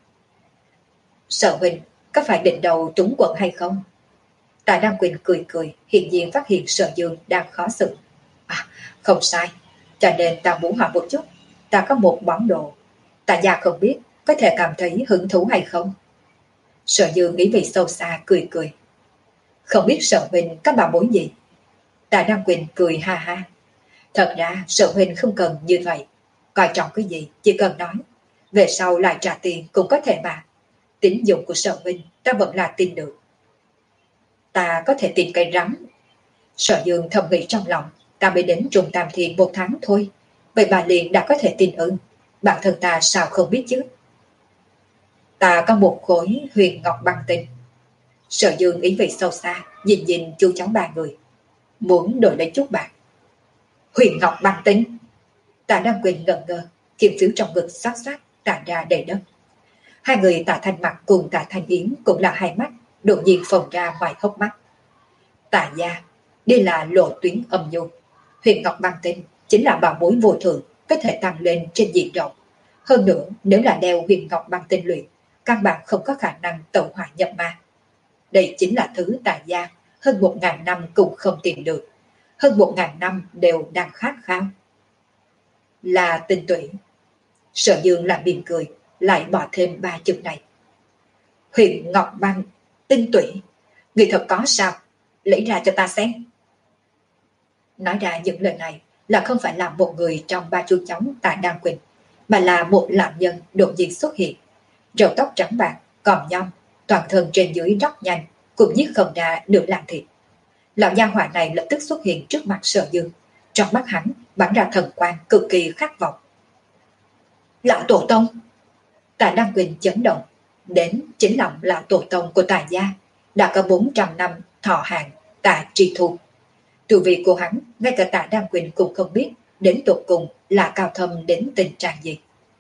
Sở huynh có phải định đầu trúng quận hay không? Tạ Đăng Quỳnh cười cười, hiển nhiên phát hiện Sở Dương đang khó xử. À, không sai, cho nên ta muốn hỏi một chút, ta có một món đồ, Tạ gia không biết có thể cảm thấy hứng thú hay không? Sở Dương nghĩ vì sâu xa cười cười. Không biết Sở huynh có bảo bối gì? Tạ Đăng Quỳnh cười ha ha. Thật ra Sở huynh không cần như vậy, coi trọng cái gì chỉ cần nói, về sau lại trả tiền cũng có thể mà. Tín dụng của Sở huynh ta vẫn là tin được. Ta có thể tin cây rắm. Sở Dương thầm nghĩ trong lòng, ta mới đến Trung Tam Thiên một tháng thôi, vậy bà liền đã có thể tin ưng, bản thân ta sao không biết chứ? Ta có một khối huyền ngọc băng tinh. Sở Dương ý vị sâu xa, nhìn nhìn chú cháu ba người, muốn đổi lấy chút bạc. Huyền ngọc băng tinh. Tạ Đăng Quỳnh ngẩn ngơ, kim phiếu trong ngực sát sát tản ra đầy đất. Hai người Tạ Thanh Mặc cùng Tạ Thanh Yến cũng là hai mắt đột nhiên phồng ra ngoài hốc mắt. Tạ gia, đây là lộ tuyến âm nhu. Huyền ngọc băng tinh chính là bảo bối vô thượng, có thể tăng lên trên diện rộng. Hơn nữa, nếu là đeo huyền ngọc băng tinh luyện, căn bản không có khả năng tẩu hỏa nhập ma. Đây chính là thứ Tạ gia hơn một ngàn năm cũng không tìm được, hơn một ngàn năm đều đang khát khao. Là tinh tủy. Sở Dương làm mỉm cười, lại bỏ thêm ba chữ này. Huyền ngọc băng tinh tủy, người thật có sao? Lấy ra cho ta xem. Nói ra những lời này là không phải là một người trong ba chú cháu Tạ Đăng Quỳnh, mà là một lão nhân đột nhiên xuất hiện, râu tóc trắng bạc, còm nhom, toàn thân trên dưới róc nhanh, cũng như không ra nửa lạng thịt. Lão gia hỏa này lập tức xuất hiện trước mặt Sở Dương, trong mắt hắn bắn ra thần quang cực kỳ khát vọng. Lão tổ tông. Tạ Đăng Quỳnh chấn động, đến chính lòng lão tổ tông của Tạ gia, đã có bốn trăm năm thọ hàng Tạ Tri Thu. Tu vị của hắn, ngay cả Tạ Đăng Quỳnh cũng không biết đến tột cùng là cao thâm đến tình trạng gì.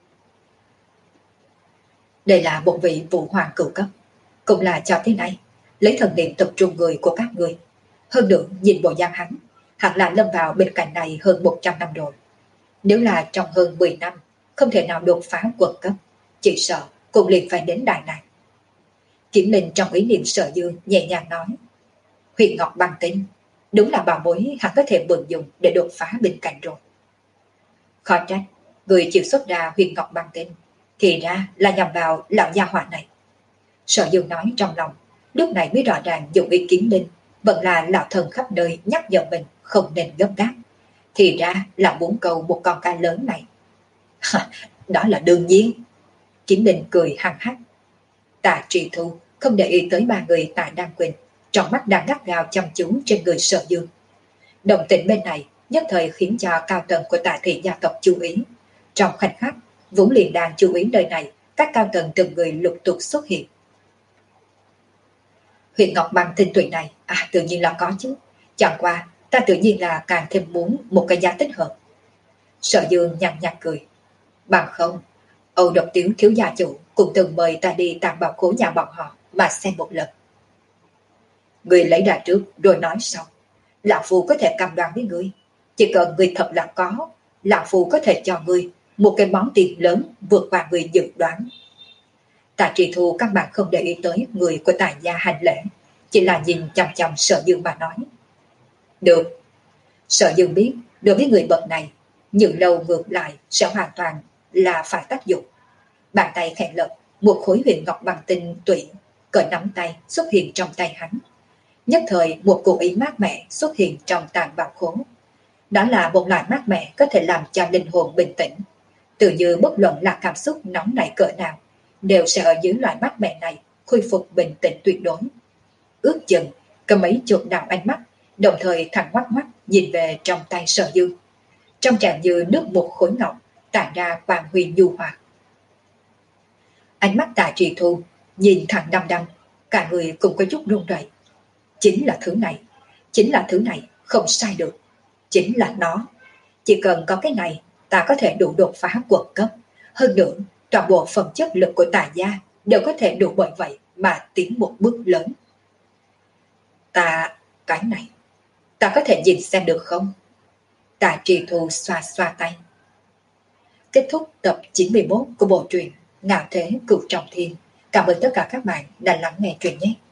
Đây là một vị vũ hoàng cửu cấp, cũng là cho thế này, lấy thần niệm tập trung người của các người. Hơn nữa nhìn bộ dạng hắn, hẳn là lâm vào bên cạnh này hơn một trăm năm rồi. Nếu là trong hơn mười năm không thể nào đột phá quận cấp, chỉ sợ cũng liền phải đến đại này. Kiểm Linh trong ý niệm Sở Dương nhẹ nhàng nói, huyền ngọc băng tinh đúng là bảo bối hắn có thể mượn dùng để đột phá bên cạnh rồi. Khó trách người chịu xuất ra huyền ngọc băng tinh thì ra là nhằm vào lão gia hỏa này. Sở Dương nói trong lòng, lúc này mới rõ ràng dùng ý Kiếm Linh vẫn là lão thần khắp nơi nhắc nhở mình không nên gấp gáp, thì ra là muốn cầu một con cá lớn này. Đó là đương nhiên. Kiếm Linh cười hăng hắc. Tạ Tri Thu không để ý tới ba người Tạ Đăng Quỳnh, trong mắt đang gắt gao chăm chú trên người Sở Dương. Động tĩnh bên này nhất thời khiến cho cao tầng của Tạ thị gia tộc chú ý. Trong khoảnh khắc vốn liền đang chú ý nơi này, các cao tầng từng người lục tục xuất hiện. Huyền ngọc băng tinh tụy này, à tự nhiên là có chứ. Chẳng qua ta tự nhiên là càng thêm muốn một cái giá tích hợp. Sở Dương nhàn nhạt cười. Bằng không, Âu Độc Tiếu thiếu gia chủ cũng từng mời ta đi tàng bảo khố nhà bọn họ mà xem một lần. Người lấy ra trước rồi nói sau. Lão Phu có thể cam đoan với ngươi, chỉ cần ngươi thật là có, Lão Phu có thể cho ngươi một cái món tiền lớn vượt qua người dự đoán. Tạ Trì Thu các bạn không để ý tới người của Tài gia hành lễ, chỉ là nhìn chằm chằm Sở Dương mà nói. Được. Sở Dương biết đối với người bậc này, những lâu ngược lại sẽ hoàn toàn là phải tác dụng. Bàn tay khẽ lật, một khối huyền ngọc bằng tinh tụy cỡ nắm tay xuất hiện trong tay hắn. Nhất thời một cổ ý mát mẻ xuất hiện trong tàng bảo khố. Đó là một loại mát mẻ có thể làm cho linh hồn bình tĩnh. Tự như bất luận là cảm xúc nóng nảy cỡ nào, đều sẽ ở dưới loại mát mẻ này khôi phục bình tĩnh tuyệt đối. Ước chừng có mấy chục đạo ánh mắt đồng thời thẳng ngoắt mắt nhìn về trong tay Sở Dương. Trong tràn như nước một khối ngọc tản ra quang huy nhu hòa. Ánh mắt Tạ Trì Thu nhìn thẳng đăm đăm, cả người cũng có chút run rẩy. Chính là thứ này, chính là thứ này, không sai được. Chính là nó. Chỉ cần có cái này, ta có thể đủ đột phá quật cấp. Hơn nữa, toàn bộ phẩm chất lực của Tài gia đều có thể đủ bởi vậy mà tiến một bước lớn. Ta, cái này, ta có thể nhìn xem được không? Tạ Trì Thu xoa xoa tay. Kết thúc tập chín mươi mốt của bộ truyện Ngạo Thế Cửu Trọng Thiên. Cảm ơn tất cả các bạn đã lắng nghe truyện nhé.